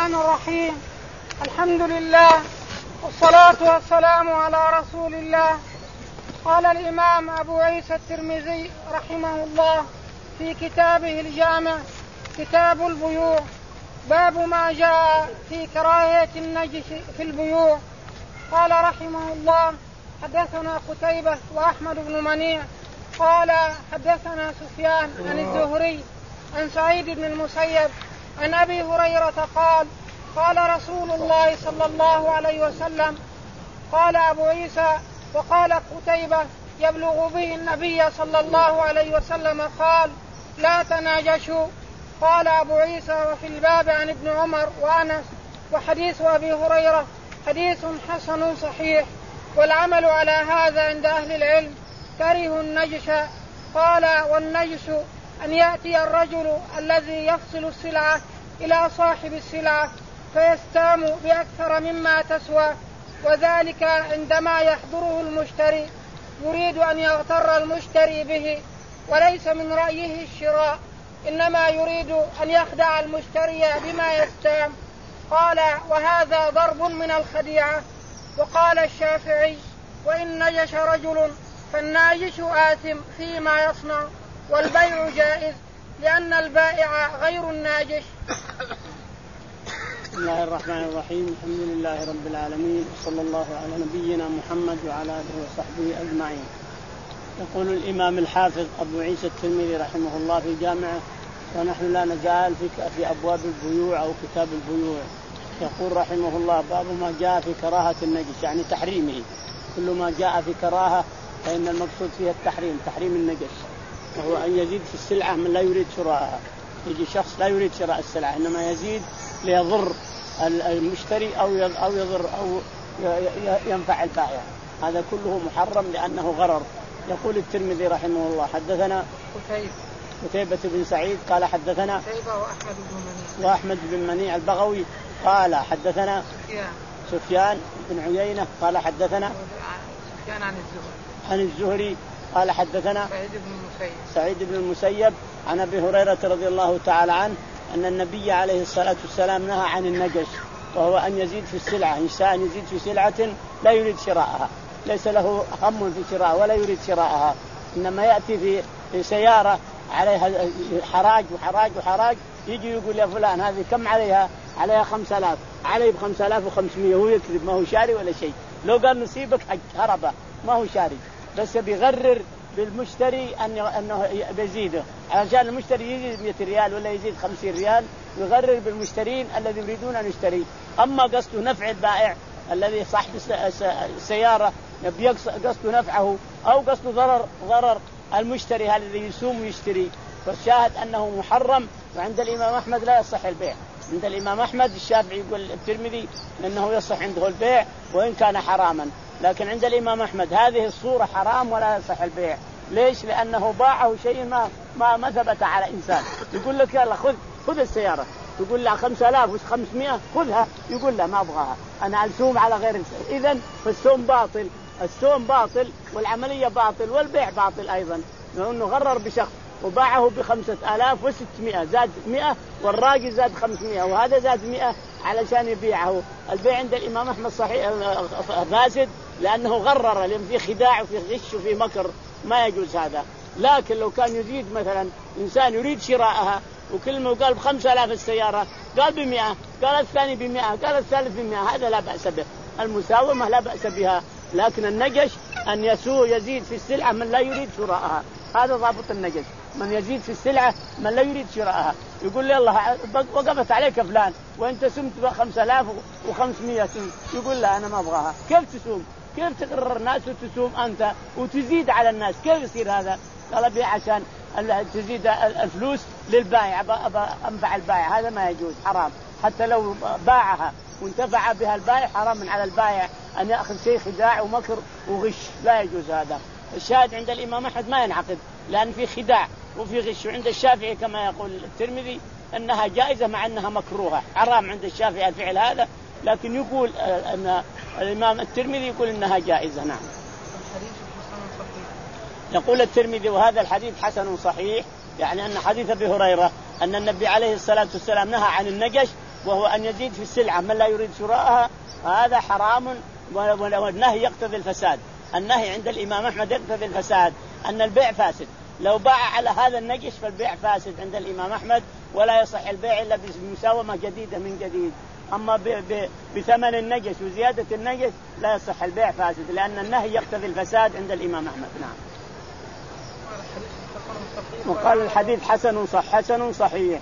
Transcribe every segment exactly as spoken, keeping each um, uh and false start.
الرحمن الرحيم. الحمد لله والصلاة والسلام على رسول الله. قال الإمام أبو عيسى الترمذي رحمه الله في كتابه الجامع كتاب البيوع باب ما جاء في كراهية النجش في البيوع. قال رحمه الله حدثنا قتيبة وأحمد بن منيع قال حدثنا سفيان عن الزهري عن سعيد بن المسيب عن أبي هريرة قال قال رسول الله صلى الله عليه وسلم. قال أبو عيسى وقال قتيبة يبلغ به النبي صلى الله عليه وسلم قال لا تناجشوا. قال أبو عيسى وفي الباب عن ابن عمر وأنس وحديث أبي هريرة حديث حسن صحيح، والعمل على هذا عند أهل العلم. كره النجش. قال والنجش أن يأتي الرجل الذي يفصل السلعة إلى صاحب السلعة فيستام بأكثر مما تسوى، وذلك عندما يحضره المشتري يريد أن يغتر المشتري به، وليس من رأيه الشراء، إنما يريد أن يخدع المشتري بما يستام. قال وهذا ضرب من الخديعة. وقال الشافعي وإن نجش رجل فالناجش آثم فيما يصنع، والبيع جائز لأن البائع غير الناجش. بسم الله الرحمن الرحيم. الحمد لله رب العالمين، صلى الله على نبينا محمد وعلى آله وصحبه أجمعين. يقول الإمام الحافظ أبو عيسى الترمذي رحمه الله في جامعه، ونحن لا نزال في أبواب البيوع أو كتاب البيوع. يقول رحمه الله باب ما جاء في كراهة النجش، يعني تحريمه. كل ما جاء في كراهة فإن المقصود فيها التحريم، تحريم النجش، وهو أن يزيد في السلعة من لا يريد شراءها. يجي شخص لا يريد شراء السلعة، إنما يزيد ليضر المشتري أو أو يضر أو ينفع البائع، هذا كله محرم لأنه غرر. يقول الترمذي رحمه الله حدثنا قتيبة قتيبة بن سعيد قال حدثنا قتيبة وأحمد بن منيع وأحمد بن منيع البغوي قال حدثنا سفيان سفيان بن عيينة قال حدثنا سفيان عن الزهري عن الزهري قال حدثنا سعيد بن المسيب سعيد بن المسيب عن أبي هريرة رضي الله تعالى عنه أن النبي عليه الصلاة والسلام نهى عن النجش، وهو أن يزيد في السلعة. إنسان يزيد في سلعة لا يريد شراءها، ليس له هم في شراء ولا يريد شراءها، إنما يأتي في في سيارة عليها حراج وحراج وحراج، يجي يقول يا فلان هذه كم عليها؟ عليها خمسة آلاف، عليه بخمسة آلاف وخمسمية، وهو يكذب، ما هو شاري ولا شيء. لو قال نصيبك هربة، ما هو شاري، بس بيغرر بالمشتري أنه بيزيده، عشان المشتري يزيد مئة ريال ولا يزيد خمسين ريال، يغرر بالمشترين الذي يريدون أن يشتري. أما قصده نفع البائع الذي صاحب السيارة قصده نفعه، أو قصده ضرر ضرر المشتري الذي يسوم ويشتري، فالشاهد أنه محرم. وعند الإمام أحمد لا يصح البيع. عند الإمام أحمد، الشافعي يقول الترمذي أنه يصح عنده البيع وإن كان حراما، لكن عند الإمام أحمد هذه الصورة حرام ولا يصح البيع. ليش؟ لأنه باعه شيء ما ما ما ثبت على إنسان. يقول لك يلا خذ خذ السيارة، تقول له خمسة آلاف وخمسمائة خذها، يقول له ما أبغاها، أنا أسوم على غير. إذن فالسوم باطل، السوم باطل والعملية باطل والبيع باطل أيضا، لأنه غرر بشخص وباعه بخمسة آلاف وستمائة، زاد مئة والراجل زاد خمسمائة وهذا زاد مئة علشان يبيعه. البيع عند الإمام أحمد صحيح فاسد، لأنه غرر، لأن فيه خداع وفيه غش وفيه مكر، ما يجوز هذا. لكن لو كان يزيد، مثلا إنسان يريد شراءها وكل ما قال بخمسة آلاف السيارة قال بمئة، قال الثاني بمئة، قال الثالث بمئة، هذا لا بأس به، المساومة لا بأس بها. لكن النجش أن يسوء يزيد في السلعة من لا يريد شراءها، هذا ضابط النجش، من يزيد في السلعة من لا يريد شراءها. يقول لي الله وقفت عليك فلان وانت سمت بخمسة آلاف وخمسمائة، يقول لا أنا ما أبغاها. كيف تسوم؟ كيف تقرر الناس وتسوم أنت وتزيد على الناس؟ كيف يصير هذا؟ قال بي عشان تزيد الفلوس للبائع، أنفع البائع، هذا ما يجوز، حرام. حتى لو باعها وانتفع بها البائع، حرام من على البائع أن يأخذ شيء خداع ومكر وغش، لا يجوز هذا. الشاهد عند الإمام أحمد ما ينعقد لأن في خداع وفي غش. وعند الشافعي كما يقول الترمذي أنها جائزة مع أنها مكروهة، حرام عند الشافعي الفعل هذا، لكن يقول أن الإمام الترمذي يقول أنها جائزة. نعم. يقول الترمذي وهذا الحديث حسن صحيح، يعني أن حديث أبي هريرة أن النبي عليه الصلاة والسلام نهى عن النجش وهو أن يزيد في السلعة من لا يريد شراءها، هذا حرام، والنهي يقتضي الفساد. النهي عند الإمام أحمد يقتضي الفساد، أن البيع فاسد. لو باع على هذا النجش فالبيع فاسد عند الإمام أحمد، ولا يصح البيع إلا بمساومة جديدة من جديد. أما ب ب بثمن النجش وزيادة النجش لا يصح البيع فاسد، لأن النهي يقتضي الفساد عند الإمام أحمد. نعم. وقال الحديث حسن صح حسن صحيح.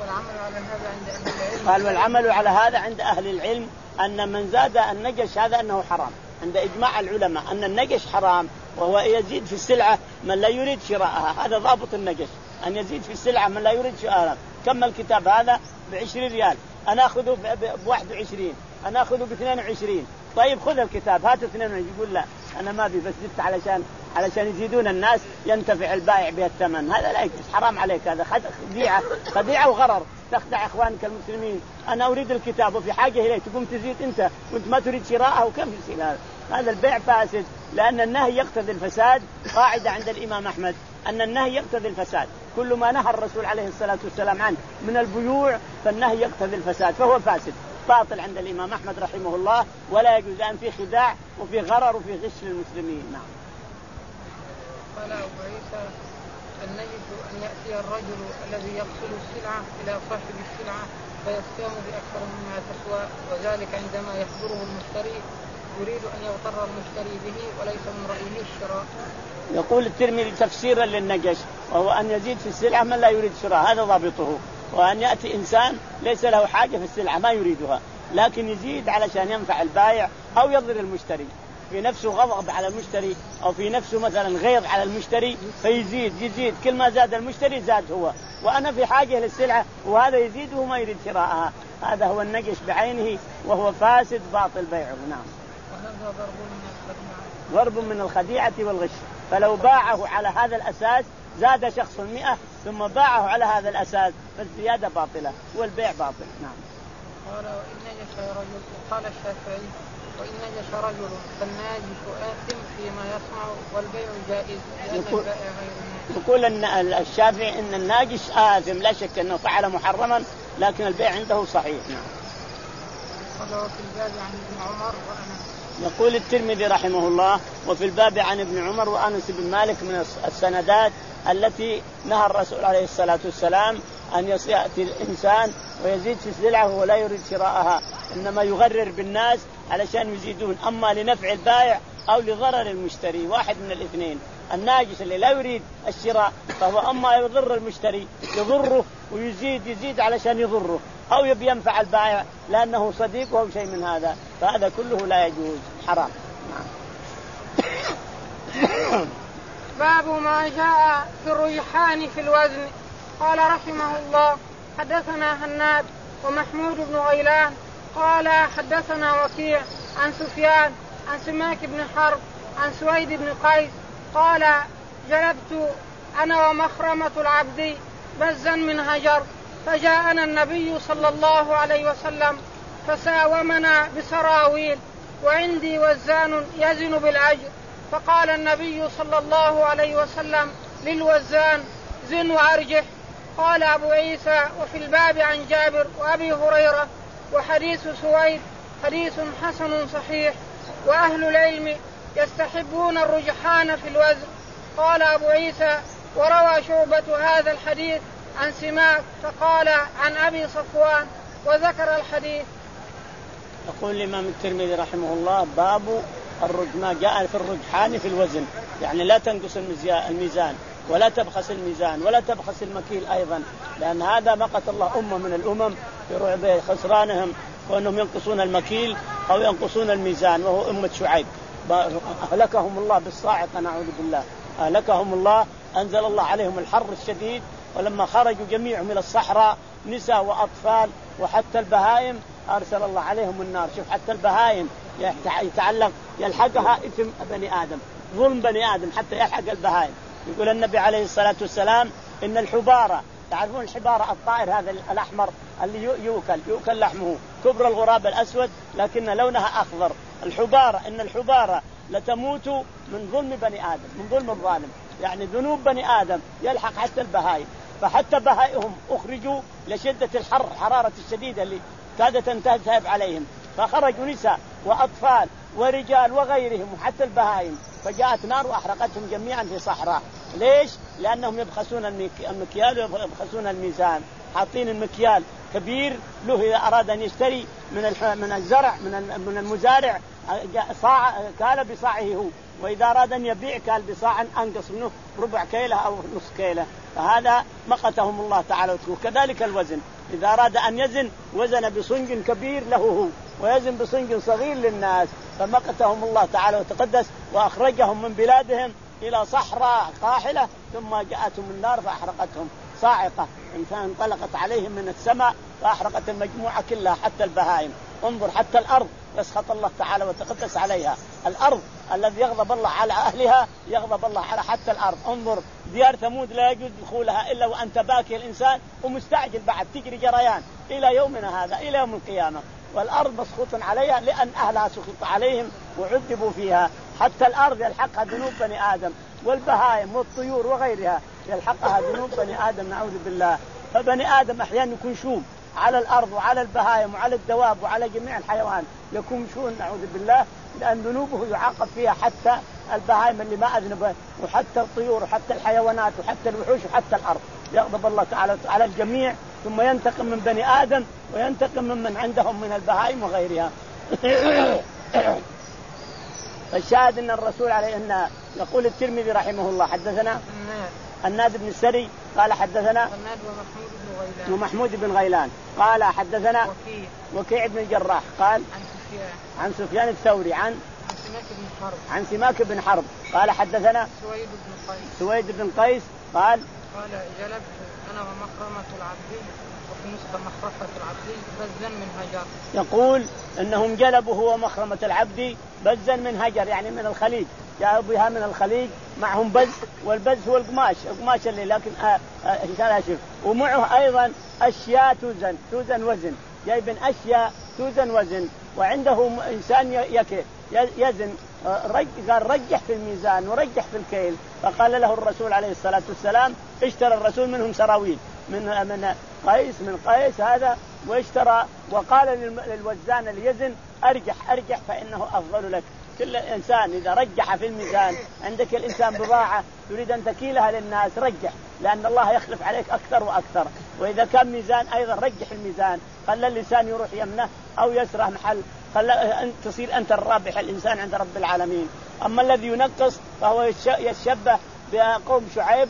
قال والعمل على هذا عند أهل العلم أن من زاد النجش هذا أنه حرام، عند إجماع العلماء أن النجش حرام، وهو يزيد في السلعة من لا يريد شراءها. هذا ضابط النجش، أن يزيد في السلعة من لا يريد شراءها. كم الكتاب هذا بعشرين ريال، أنا أخذه بواحد وعشرين، أنا أخذه باثنين وعشرين. طيب خذ الكتاب هات اثنين وعشرين. يقول لا أنا ما بي، بس زدت علشان علشان يزيدون الناس ينتفع البائع بالثمن. هذا لا يجوز، حرام عليك، هذا خديعة خديعة وغرر، تخدع إخوانك المسلمين. أنا أريد الكتاب وفي حاجة إليه تقوم تزيد أنت وأنت ما تريد شراءه، وكم يصير هذا؟ هذا البيع فاسد، لأن النهي يقتضي الفساد. قاعدة عند الإمام أحمد أن النهي يقتضي الفساد، كل ما نهى الرسول عليه الصلاة والسلام عنه من البيوع فالنهي يقتضي الفساد، فهو فاسد باطل عند الإمام أحمد رحمه الله، ولا يجوز أن في خداع وفي غرر وفي غش للمسلمين. نعم. قال أبو عيسى النجس أن يأتي الرجل الذي يقتل السلعة إلى صاحب السلعة فيصطيم بأكثر مما تسوى، وذلك عندما يحضره المشتري يريد أن يغتر المشتري به وليس من رأيه الشراء. يقول الترمذي تفسيرا للنجش، وهو أن يزيد في السلعة من لا يريد شراء، هذا ضابطه. وأن يأتي إنسان ليس له حاجة في السلعة ما يريدها، لكن يزيد علشان ينفع البائع أو يضر المشتري، في نفسه غضب على المشتري أو في نفسه مثلا غيظ على المشتري فيزيد يزيد، كل ما زاد المشتري زاد هو، وأنا في حاجة للسلعة وهذا يزيد وما يريد شراءها. هذا هو النجش بعينه، وهو فاسد باطل بيعه. نعم. ضرب من الخديعة والغش. فلو باعه على هذا الأساس زاد شخص المئة ثم باعه على هذا الأساس فالزيادة باطلة والبيع باطل. نعم. قال وإن نجش رجل، قال الشافعي وإن نجش رجل فالناجش آثم فيما يصنع والبيع جائز لأن يقول, البائع غير ناجش. يقول أن الشافعي إن الناجش آثم لا شك أنه فعل محرما، لكن البيع عنده صحيح. نعم. قال وفي الباب عن ابن عمر وأنس. يقول الترمذي رحمه الله وفي الباب عن ابن عمر وأنس بن مالك من السندات التي نهى الرسول عليه الصلاة والسلام أن يأتي الإنسان ويزيد في السلعة ولا يريد شراءها، إنما يغرر بالناس علشان يزيدون، أما لنفع البائع أو لضرر المشتري، واحد من الاثنين. الناجس اللي لا يريد الشراء فهو أما يضر المشتري يضره ويزيد يزيد علشان يضره، أو يبي ينفع البائع لأنه صديق أو شيء من هذا، فهذا كله لا يجوز، حرام. باب ما جاء في الرجحان في الوزن. قال رحمه الله حدثنا هناد ومحمود بن غيلان قال حدثنا وكيع عن سفيان عن سماك بن حرب عن سويد بن قيس قال جلبت أنا ومخرمة العبد بزا من هجر، فجاءنا النبي صلى الله عليه وسلم فساومنا بسراويل وعندي وزان يزن بالأجر، فقال النبي صلى الله عليه وسلم للوزان زن وأرجح. قال أبو عيسى وفي الباب عن جابر وأبي هريرة وحديث سويد حديث حسن صحيح، وأهل العلم يستحبون الرجحان في الوزن. قال أبو عيسى وروى شعبة هذا الحديث عن سماك فقال عن أبي صفوان وذكر الحديث. يقول الإمام الترمذي رحمه الله باب ما جاء في الرجحان في الوزن، يعني لا تنقص الميزان ولا تبخس الميزان ولا تبخس المكيل أيضا، لأن هذا مقت الله أمة من الأمم في رعب خسرانهم وأنهم ينقصون المكيل أو ينقصون الميزان، وهو أمة شعيب أهلكهم الله بالصاعقة نعوذ بالله، أهلكهم الله، أنزل الله عليهم الحر الشديد، ولما خرجوا جميعهم إلى الصحراء نساء وأطفال وحتى البهائم أرسل الله عليهم النار. شوف حتى البهائم يتعلق يلحقها إثم بني آدم، ظلم بني آدم حتى يلحق البهائم. يقول النبي عليه الصلاة والسلام إن الحبارة، تعرفون الحبارة الطائر هذا الأحمر اللي يؤكل يؤكل لحمه كبر الغراب الأسود لكن لونها أخضر، الحبارة إن الحبارة لتموت من ظلم بني آدم، من ظلم الظالم، يعني ذنوب بني آدم يلحق حتى البهائم، فحتى بهائهم أخرجوا لشدة الحر الحرارة الشديدة اللي كادت أن تذهب عليهم، فخرجوا نساء وأطفال ورجال وغيرهم وحتى البهائم، فجاءت نار وأحرقتهم جميعا في صحراء. ليش؟ لأنهم يبخسون المكيال ويبخسون الميزان، حاطين المكيال كبير له إذا أراد أن يشتري من من الزرع من من المزارع صاع كال بصاعه هو، وإذا أراد أن يبيع كال بصاع أنقص منه ربع كيلة أو نص كيلة، فهذا مقتهم الله تعالى. وكذلك الوزن، إذا أراد أن يزن وزن بصنج كبير له هو ويزن بصنج صغير للناس، فمقتهم الله تعالى وتقدس وأخرجهم من بلادهم إلى صحراء قاحلة، ثم جاءتهم النار فأحرقتهم صاعقة انطلقت عليهم من السماء فأحرقت المجموعة كلها حتى البهائم. انظر حتى الأرض يسخط الله تعالى وتقدس عليها، الأرض الذي يغضب الله على أهلها يغضب الله على حتى الأرض. انظر ديار ثمود لا يجوز دخولها إلا وأنت باكي الإنسان ومستعجل بعد تجري جريان إلى يومنا هذا إلى يوم القيامة، والأرض مسخوط عليها لأن أهلها سخط عليهم وعذبوا فيها. حتى الأرض يلحقها ذنوب بني آدم، والبهائم والطيور وغيرها يلحقها ذنوب بني آدم نعوذ بالله. فبني آدم أحيانا يكون شوم على الأرض وعلى البهائم وعلى الدواب وعلى جميع الحيوان يكون شون نعوذ بالله، لأن ذنوبه يعاقب فيها حتى البهائم اللي ما أذنبه وحتى الطيور وحتى الحيوانات وحتى الوحوش وحتى الأرض. يغضب الله تعالى على الجميع ثم ينتقم من بني آدم وينتقم من من عندهم من البهائم وغيرها. الشاهد أن الرسول عليه أن يقول الترمذي رحمه الله حدثنا الناد بن السري قال حدثنا ومحمود بن غيلان قال حدثنا وكيع, وكيع بن الجراح قال عن سفيان عن سفيان الثوري عن عن سماك بن حرب عن سماك بن حرب قال حدثنا سويد بن قيس سويد بن قيس قال قال جلبت أنا ومخرمة العبد وفي نسخة مخرفة العبد بزا من هجر. يقول إنهم جلبوا هو مخرمة العبد بزا من هجر يعني من الخليج، جاءوا بها من الخليج معهم بز، والبز هو القماش القماش اللي لكن آه آه ومعه أيضا أشياء توزن توزن وزن، جايبين أشياء توزن وزن، وعنده إنسان يكي يزن رج قال رجح في الميزان ورجح في الكيل. فقال له الرسول عليه الصلاة والسلام اشترى الرسول منهم سراويل من من قيس من قيس هذا واشترى، وقال للوزان اللي يزن أرجح أرجح فإنه أفضل لك. كل إنسان إذا رجح في الميزان، عندك الإنسان بضاعة تريد أن تكيلها للناس رجح، لأن الله يخلف عليك أكثر وأكثر. وإذا كان ميزان أيضا رجح الميزان، خلى اللسان يروح يمنه أو يسره محل، خلى أن تصير أنت الرابح الإنسان عند رب العالمين. أما الذي ينقص فهو يتشبه بقوم شعيب،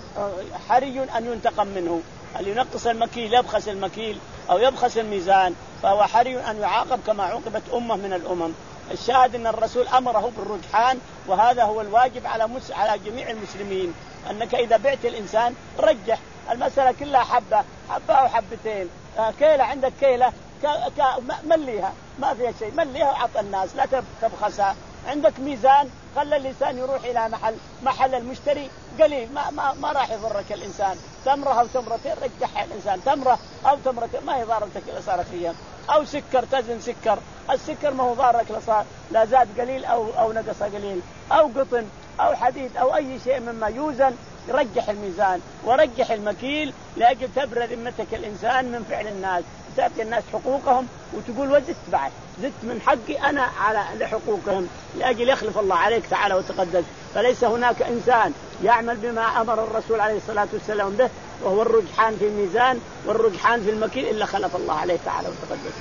حري أن ينتقم منه. اللي ينقص المكيل يبخس المكيل أو يبخس الميزان فهو حري أن يعاقب كما عوقبت أمة من الأمم. الشاهد أن الرسول أمره بالرجحان، وهذا هو الواجب على مس... على جميع المسلمين، أنك إذا بعت الإنسان رجح. المسألة كلها حبة حبة أو حبتين، كيلة عندك كيلة ك... ك... مليها ما فيها شيء، مليها وعطى الناس لا تبخسها. عندك ميزان خلى اللسان يروح إلى محل محل المشتري قليل، ما ما, ما راح يضرك الإنسان. تمرة أو تمرتين رجحها الإنسان، تمرة أو تمرتين ما هي ضارتك إلا صارت فيها. أو سكر تزن سكر، السكر ما هو ضارك لصار لا زاد قليل أو أو نقص قليل، أو قطن أو حديد أو أي شيء مما يوزن رجح الميزان ورجح المكيل لأجل تبرى ذمتك الإنسان من فعل الناس، تعطي الناس حقوقهم وتقول وزدت بعد زدت من حقي أنا على لحقوقهم لأجل يخلف الله عليك تعالى وتقدس. فليس هناك إنسان يعمل بما أمر الرسول عليه الصلاة والسلام به، وهو الرجحان في الميزان والرجحان في المكيل، إلا خلف الله عليه تعالى وتقدس.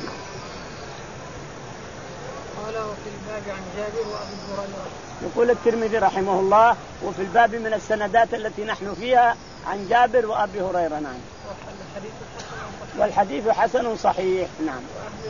قال وفي الباب عن جابر وأبي هريرة. يقول الترمذي رحمه الله وفي الباب من السندات التي نحن فيها عن جابر وأبي هريرة. نعم. والحديث حسن صحيح. نعم.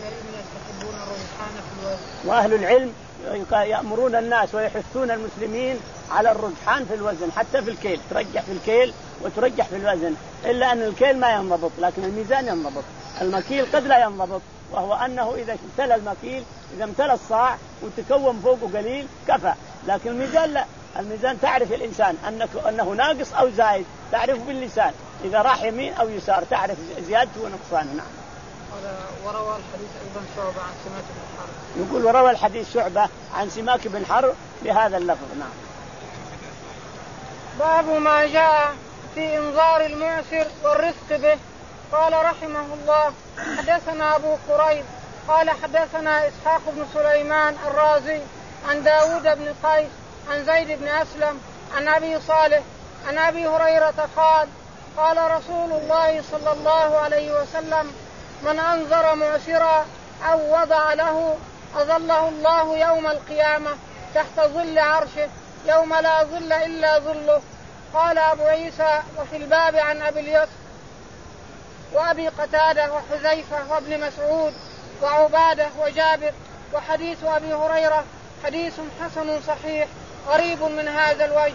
وأهل العلم يأمرون الناس ويحثون المسلمين على الرجحان في الوزن حتى في الكيل، ترجح في الكيل وترجح في الوزن، إلا أن الكيل ما ينضبط لكن الميزان ينضبط. المكيل قد لا ينضبط، وهو أنه إذا امتلى المكيل إذا امتلى الصاع وتكون فوقه قليل كفى، لكن الميزان لا. الميزان تعرف الإنسان أنك أنه ناقص أو زايد، تعرف باللسان إذا راح يمين أو يسار تعرف زيادته ونقصانه. نعم. وروى الحديث أيضا شعبة عن سماك بن حرب. يقول وروى الحديث شعبة عن سماك بن حرب بهذا اللفظ. نعم. باب ما جاء في إنظار المعسر والرفق به. قال رحمه الله حدثنا أبو قريب قال حدثنا إسحاق بن سليمان الرازي عن داود بن قيس عن زيد بن أسلم عن أبي صالح عن أبي هريرة قال قال رسول الله صلى الله عليه وسلم من أنذر معسرا أو وضع له أظله الله يوم القيامة تحت ظل عرشه يوم لا ظل إلا ظله. قال أبو عيسى وفي الباب عن أبي اليسر وأبي قتادة وحذيفة وابن مسعود وعبادة وجابر. وحديث أبي هريرة حديث حسن صحيح قريب من هذا الوجه.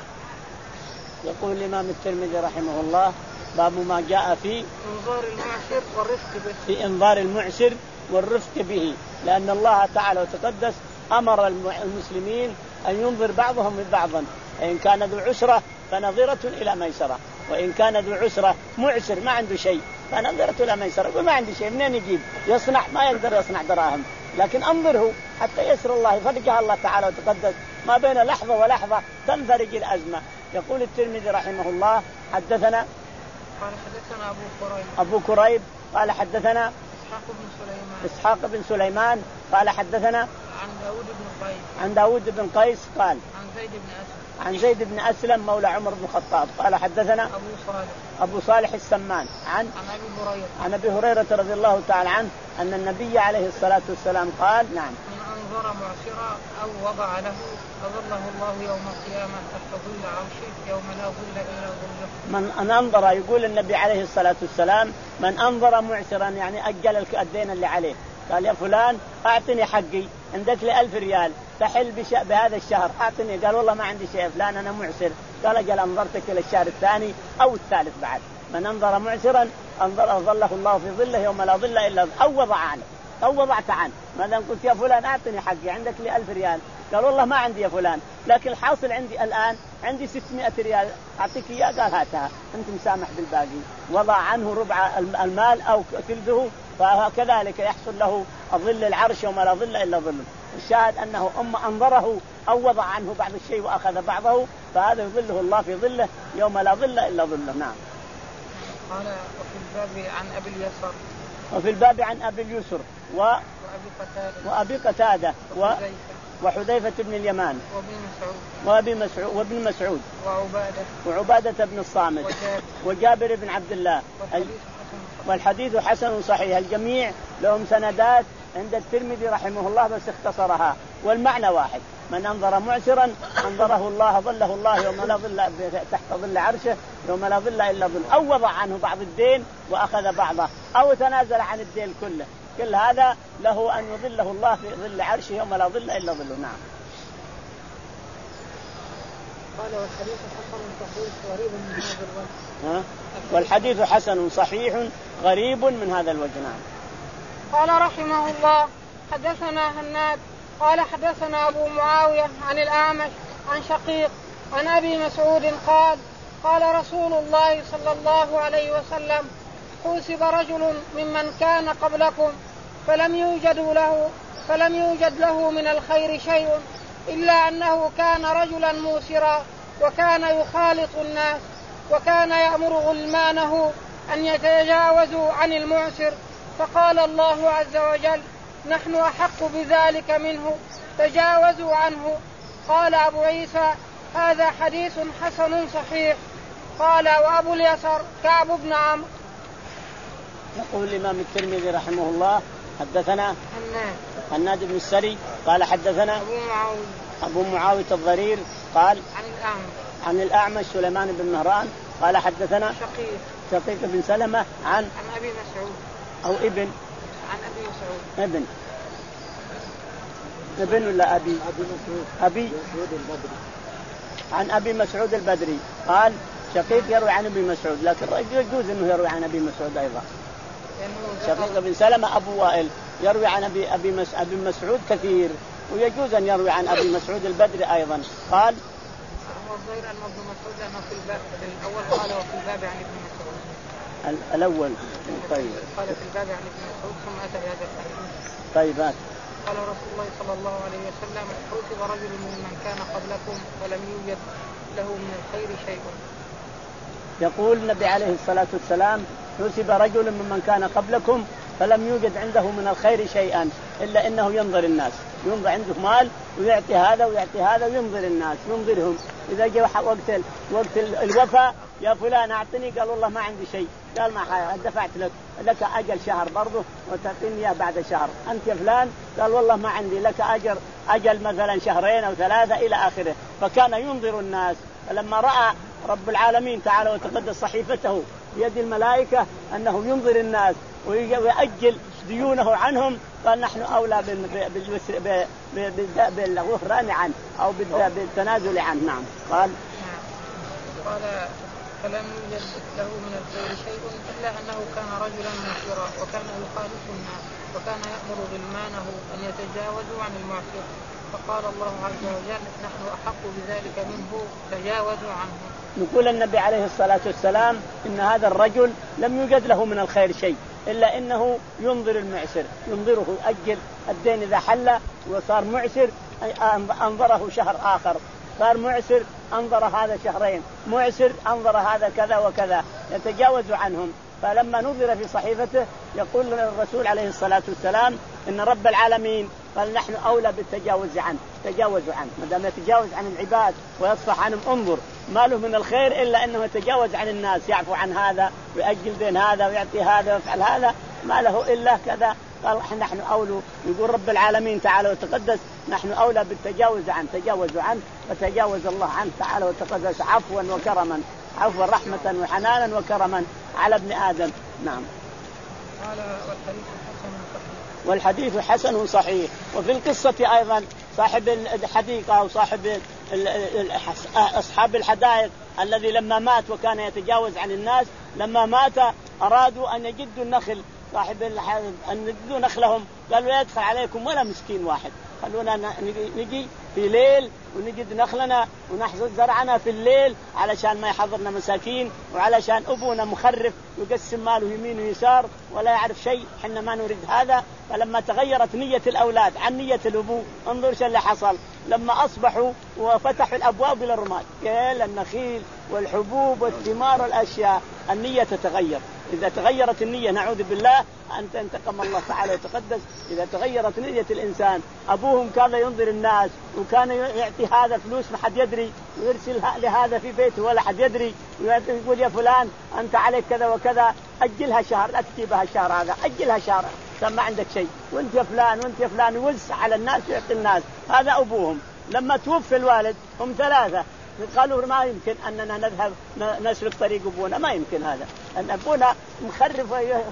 يقول الإمام الترمذي رحمه الله باب ما جاء في انظار المعسر والرفق به في انظار المعسر والرفق به، لأن الله تعالى وتقدس أمر المسلمين أن ينظر بعضهم من بعضا، إن كان ذو عسرة فنظرة إلى ميسرة، وإن كان ذو عسرة معسر ما عنده شيء فنظرة إلى ميسرة، وما عنده شيء منين يجيب يصنع؟ ما يقدر يصنع دراهم، لكن أنظره حتى يسر الله يفرجها الله تعالى وتقدس ما بين لحظة ولحظة تنفرج الأزمة. يقول الترمذي رحمه الله حدثنا قال حدثنا أبو كريب أبو كريب قال حدثنا إسحاق بن سليمان إسحاق بن سليمان قال حدثنا عن داود بن قيس عن داود بن قيس قال عن زيد بن أسلم عن زيد بن أسلم مولى عمر بن الخطاب قال حدثنا أبو صالح أبو صالح السمان عن عن أبي هريرة عن أبي هريرة رضي الله تعالى عنه أن النبي عليه الصلاة والسلام قال نعم من أنظر معسرا أو وضع له أظله الله يوم القيامة تحت ظل عرشه يوم لا ظل إلا ظله. من أنظر يقول النبي عليه الصلاة والسلام من أنظر معسرا يعني أجل الدين اللي عليه، قال يا فلان أعطني حقي عندك لي ألف ريال تحل بهذا الشهر أعطني، قال والله ما عندي شيء فلان أنا معسر، قال أجل أنظرتك إلى الشهر الثاني أو الثالث بعد. من أنظر معسرا أنظر ظله الله في ظله يوم لا ظل إلا أو وضع عنه أو وضعت عنه. ماذا قلت يا فلان أعطني حقي عندك لي ألف ريال، قال والله ما عندي يا فلان لكن الحاصل عندي الآن عندي ستمائة ريال أعطيك إياه، قال هاتها أنت مسامح بالباقي، وضع عنه ربع المال أو ثلثه، فكذلك يحصل له ظل العرش يوم لا ظل إلا ظله. الشاهد أنه أما أنظره أو وضع عنه بعض الشيء وأخذ بعضه فهذا يظله الله في ظله يوم لا ظل إلا ظله. نعم. قال وفي الباب عن أبي اليسر وفي الباب عن أبي اليسر و... وأبي قتادة وأبي قتادة و... وحذيفة وحذيفة بن اليمان وابن مسعود وابن مسعود وابن مسعود وعبادة وعبادة بن الصامت وجابر, وجابر بن عبد الله. والحديث حسن صحيح، الجميع لهم سندات عند الترمذي رحمه الله بس اختصرها، والمعنى واحد، من أنظر معسرا أنظره الله ظله الله يوم لا ظل تحت ظل عرشه يوم لا ظل إلا ظل، أو وضع عنه بعض الدين وأخذ بعضه أو تنازل عن الدين كله، كل هذا له أن يظله الله في ظل عرشه يوم لا ظل إلا ظله. نعم. قال والحديث حسن صحيح غريب من هذا الوجه. والحديث حسن صحيح غريب من هذا الوجه. نعم. قال رحمه الله حدثنا هناد قال حدثنا أبو معاوية عن الأعمش عن شقيق عن أبي مسعود قال قال رسول الله صلى الله عليه وسلم حوسب رجل ممن كان قبلكم فلم يوجد له فلم يوجد له من الخير شيء إلا أنه كان رجلا موسرا وكان يخالط الناس وكان يأمر غلمانه أن يتجاوزوا عن المعسر، فقال الله عز وجل نحن أحق بذلك منه تجاوزوا عنه. قال أبو عيسى هذا حديث حسن صحيح. قال وأبو اليسر كعب بن عمرو. يقول الإمام الترمذي رحمه الله حدثنا هناد هناد بن السري قال حدثنا أبو معاوية أبو معاوية الضرير قال عن الأعمش عن الأعمش سليمان بن مهران قال حدثنا شقيق شقيق بن سلمة عن عن أبي مسعود أو ابن عن أبي مسعود ابن ابن ولا أبي أبي عن أبي مسعود البدري قال شقيق يروي عن أبي مسعود، لكن يجوز أنه يروي عن أبي مسعود أيضا. شقيق بن سلمة أبو وائل يروي عن أبي أبي مس أبي مسعود كثير، ويجوز أن يروي عن أبي مسعود البدري أيضا. قال هو الظاهر أن ابن مسعود أنه في الباب الأول قال وفي الباب عن ابن مسعود الأول. طيب قال في الباب عن ابن مسعود ثم أتى بهذا الحديث. طيب. قال رسول الله صلى الله عليه وسلم حوسب رجل ممن كان قبلكم ولم يوجد له من الخير شيء. يقول النبي عليه الصلاة والسلام حوسب رجل ممن كان قبلكم فلم يوجد عنده من الخير شيئا إلا إنه ينظر الناس، ينظر عنده مال ويعطي هذا ويعطي هذا وينظر الناس ينظرهم. إذا جاء وقت وقت الوفاء يا فلان أعطني، قال والله ما عندي شيء، قال ما دفعت لك لك أجل شهر برضه وتعطيني إياه بعد شهر. أنت يا فلان، قال والله ما عندي، لك أجر أجل مثلا شهرين أو ثلاثة إلى آخره. فكان ينظر الناس. فلما رأى رب العالمين تعالى وتقدس صحيفته بيد الملائكة أنه ينظر الناس ويأجل ديونه عنهم، قال نحن أولى بالغفران عنه أو بالتنازل عنه. نعم. قال قال فلم يوجد له من الخير شيء إلا أنه كان رجلا معسرا وكان يخالف الناس وكان يأمر غلمانه أن يتجاوزوا عن المعسر، فقال الله عز وجل نحن أحق بذلك منه تجاوزوا عنه. نقول النبي عليه الصلاة والسلام إن هذا الرجل لم يوجد له من الخير شيء إلا إنه ينظر المعسر، ينظره أجل الدين إذا حل وصار معسر أنظره شهر آخر، صار معسر أنظر هذا شهرين، معسر أنظر هذا كذا وكذا، يتجاوز عنهم. فلما نظر في صحيفته يقول الرسول عليه الصلاة والسلام إن رب العالمين قال نحن أولى بالتجاوز عنه، تجاوزوا عنه. ما دام يتجاوز عن العباد ويصفح عنهم انظر، ما له من الخير إلا أنه يتجاوز عن الناس، يعفو عن هذا ويأجل دين هذا ويعطي هذا ويفعل هذا، ما له إلا كذا. قال نحن أولى، يقول رب العالمين تعالى وتقدس نحن أولى بالتجاوز عنه، تجاوزوا عنه فتجاوز الله عنه تعالى وتقدس عفوا وكرما، عفوا رحمة وحنانا وكرما على ابن آدم. نعم. قال والحديث حسن صحيح. والحديث حسن صحيح. وفي القصة أيضا صاحب الحديقة أو صاحب أصحاب الحدائق الذي لما مات وكان يتجاوز عن الناس، لما مات أرادوا أن يجدوا النخل، صاحب أن يجدوا نخلهم، قالوا لا يدخل عليكم ولا مسكين واحد، خلونا نجي في ليل ونجد نخلنا ونحصد زرعنا في الليل علشان ما يحضرنا مساكين، وعلشان أبونا مخرف يقسم ماله يمين ويسار ولا يعرف شيء، حنا ما نريد هذا. فلما تغيرت نية الأولاد عن نية الأبو، انظر شو اللي حصل لما أصبحوا وفتحوا الأبواب إلى الرماد، قال النخيل والحبوب والثمار والأشياء، النية تتغير. إذا تغيرت النية نعوذ بالله أن تنتقم الله تعالى وتقدس. إذا تغيرت نية الإنسان، أبوهم كان ينظر الناس وكان يعطي هذا فلوس ما حد يدري ويرسل لهذا في بيته ولا حد يدري، ويقول يا فلان أنت عليك كذا وكذا أجلها شهر، لا تجيبها الشهر هذا، أجلها شهر ما عندك شيء، وانت يا فلان وانت يا فلان، يوزع على الناس ويعطي الناس. هذا أبوهم. لما توفي الوالد هم ثلاثة، قالوا ما يمكن أننا نذهب نسلك طريق أبونا، ما يمكن هذا، أن أبونا مخرف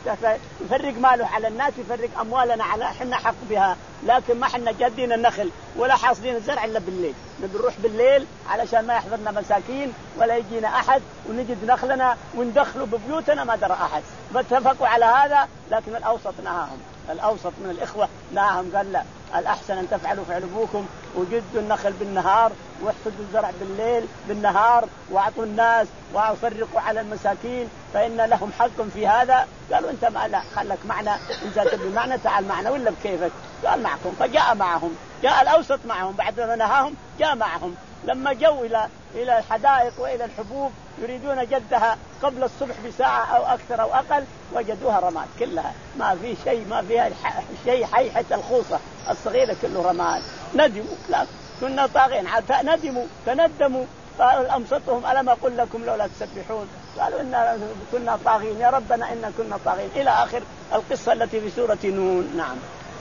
يفرق ماله على الناس، يفرق أموالنا على حنا حق بها، لكن ما حنا جادين النخل ولا حاصلين الزرع إلا بالليل، نروح بالليل علشان ما يحضرنا مساكين ولا يجينا أحد، ونجد نخلنا وندخله ببيوتنا ما درى أحد. فاتفقوا على هذا، لكن الأوسط نهاهم، الأوسط من الإخوة نهاهم، قال لا، الأحسن أن تفعلوا فعل أبوكم وجدوا النخل بالنهار واحصدوا الزرع بالليل بالنهار وأعطوا الناس وأفرقوا على المساكين فإن لهم حق في هذا. قالوا أنت ما لا خلك معنا، إذا تبي معنا تعال معنا ولا بكيفك. قال معكم، فجاء معهم، جاء الأوسط معهم بعد ما نهاهم، جاء معهم. لما جو إلى إلى الحدائق وإلى الحبوب يريدون جدها قبل الصبح بساعة أو أكثر أو أقل، وجدوها رماد كلها، ما في شيء، ما فيها شيء حي، حتى الخوصة الصغيرة كله رماد. ندموا، لا كنا طاغين، ندموا تندموا، قالوا أمسطهم ألم أقل لكم لولا تسبحون، قالوا إن كنا طاغين يا ربنا إن كنا طاغين، إلى آخر القصة التي في سورة نون. نعم.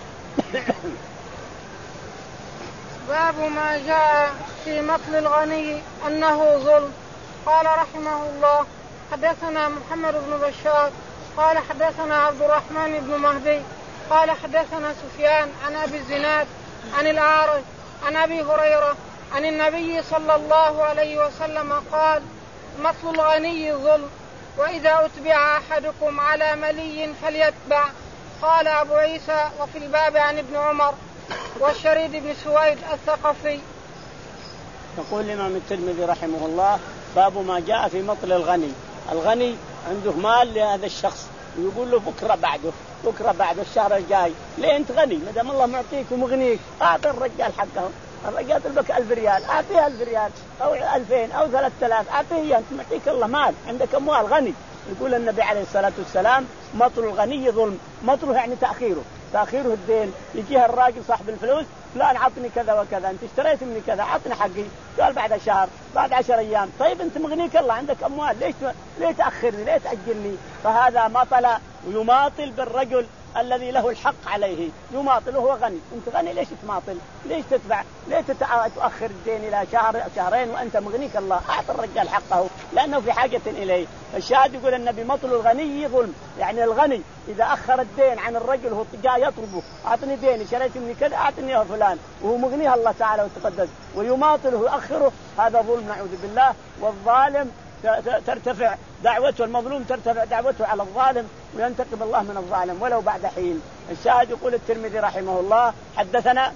باب ما جاء في مطل الغني أنه ظلم. قال رحمه الله حدثنا محمد بن بشار قال حدثنا عبد الرحمن بن مهدي قال حدثنا سفيان عن أبي الزناد عن الأعرج عن أبي هريرة عن النبي صلى الله عليه وسلم قال مطل الغني ظلم، وإذا أتبع أحدكم على ملي فليتبع. قال أبو عيسى وفي الباب عن ابن عمر والشريد بن سويد الثقفي. يقول الإمام الترمذي رحمه الله باب ما جاء في مطل الغني. الغني عنده مال لهذا الشخص ويقول له بكرة بعده، بكرة بعد الشهر الجاي، ليه أنت غني ما دام الله معطيك ومغنيك، أعطي الرجال حقه، الرجال طلبك ألف ريال أعطيها ألف ريال أو ألفين أو ثلاثة آلاف أعطيه، أنت معطيك الله مال، عندك أموال غني، يقول النبي عليه الصلاة والسلام مطل الغني ظلم. مطله يعني تأخيره تأخيره الدين. يجيها الراجل صاحب الفلوس فلان عطني كذا وكذا، أنت اشتريت مني كذا عطني حقي، قال بعد شهر بعد عشر أيام. طيب أنت مغنيك الله عندك أموال، ليش ليه تأخرني ليه تأجلني؟ فهذا مطل ويماطل بالرجل الذي له الحق عليه، يماطل وهو غني. أنت غني ليش تماطل؟ ليش تدفع؟ ليش تؤخر الدين إلى شهر شهرين وأنت مغنيك الله؟ أعطي الرجال حقه لأنه في حاجة إليه. الشاهد يقول النبي مطل الغني ظلم، يعني الغني إذا أخر الدين عن الرجل هو جاء يطلبه أعطني ديني شريت مني كذا أعطني يا فلان وهو مغنيها الله تعالى وتقدس، ويماطله ويؤخره، هذا ظلم نعوذ بالله. والظالم ترتفع دعوته، المظلوم ترتفع دعوته على الظالم وينتقم الله من الظالم ولو بعد حين. الشاهد يقول الترمذي رحمه الله حدثنا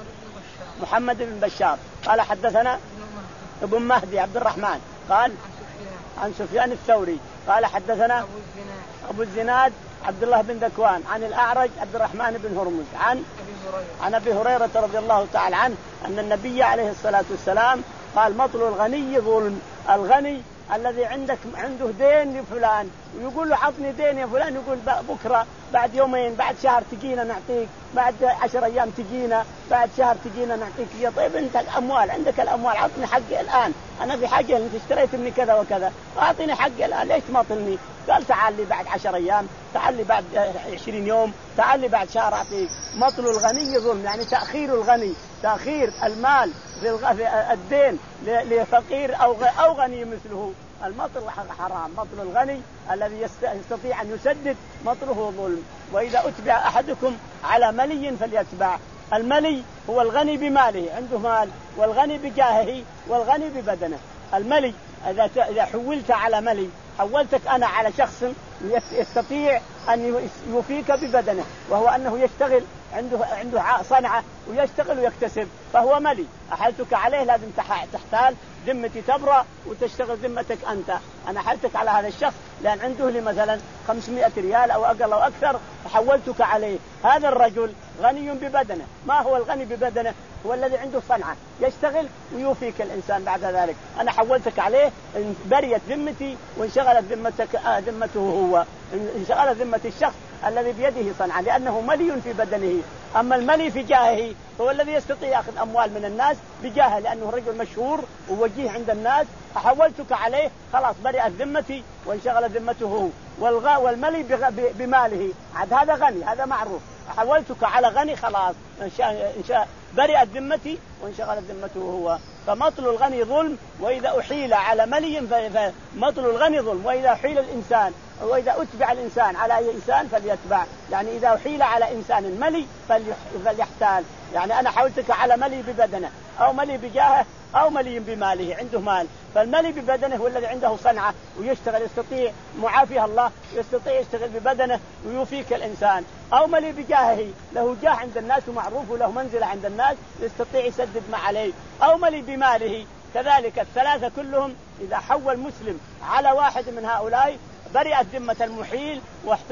محمد بن بشار قال حدثنا ابن مهدي عبد الرحمن قال عن سفيان الثوري قال حدثنا أبو الزناد عبد الله بن ذكوان عن الأعرج عبد الرحمن بن هرمز عن عن أبي هريرة رضي الله تعالى عنه أن النبي عليه الصلاة والسلام قال مطل الغني ظلم. الغني الذي عندك عنده دين لفلان ويقول له عطني دين يا فلان، يقول بكرة بعد يومين بعد شهر تجينا نعطيك، بعد عشر أيام تجينا، بعد شهر تجينا نعطيك. يا طيب أنت الأموال عندك الأموال عطني حقي الآن، أنا في حاجة أنت اشتريت مني كذا وكذا أعطيني حقي الآن، ليش تماطلني؟ قال تعال لي بعد عشر أيام، تعال لي بعد عشرين يوم، تعال لي بعد شهر أعطيك. مطل الغني ظلم، يعني تأخير الغني، تأخير المال في الدين لفقير أو أو غني مثله. المطل حرام. مطل الغني الذي يستطيع أن يسدد مطله ظلم. وإذا أتبع أحدكم على ملي فليتبع. الملي هو الغني بماله، عنده مال، والغني بجاهه، والغني ببدنه. الملي إذا إذا حولت على ملي، حولتك أنا على شخص يستطيع أن يوفيك ببدنه، وهو أنه يشتغل عنده عنده صنعة ويشتغل ويكتسب، فهو ملي. أحلتك عليه لازم تحتال ذمتي تبرأ وتشتغل ذمتك أنت. أنا حلتك على هذا الشخص لأن عنده لي مثلا خمسمائة ريال أو أقل أو أكثر، حولتك عليه. هذا الرجل غني ببدنه. ما هو الغني ببدنه؟ هو الذي عنده صنعة يشتغل ويوفيك الإنسان بعد ذلك. أنا حولتك عليه، بريت ذمتي وانشغلت ذمتك آه ذمته هو، انشغلت ذمة الشخص الذي بيده صنعة لأنه ملي في بدنه. أما الملي في جاهه هو الذي يستطيع يأخذ أموال من الناس بجاهه لأنه رجل مشهور ووجيه عند الناس. حولتك عليه خلاص برئت ذمتي وانشغلت ذمته هو. والغاء والملي بماله عاد هذا غني، هذا معروف. حولتك على غني خلاص إن شاء إن شاء برئت ذمتي وانشغلت ذمته هو. فمطل الغني ظلم، وإذا أحيل على ملي فمطل الغني ظلم. وإذا أحيل الإنسان وإذا أتبع الإنسان على أي إنسان فليتبع، يعني إذا أحيل على إنسان ملي فليحتال. يعني أنا حولتك على ملي ببدنه أو ملي بجاهه أو ملي بماله، عنده مال. فالملي ببدنه هو الذي عنده صنعة ويشتغل، يستطيع معافيها الله، يستطيع يشتغل ببدنه ويوفيك الإنسان. أو ملي بجاهه، له جاه عند الناس ومعروف وله منزلة عند الناس، يستطيع يسدد ما عليه. أو ملي بماله كذلك. الثلاثة كلهم إذا حول مسلم على واحد من هؤلاء برئت ذمة المحيل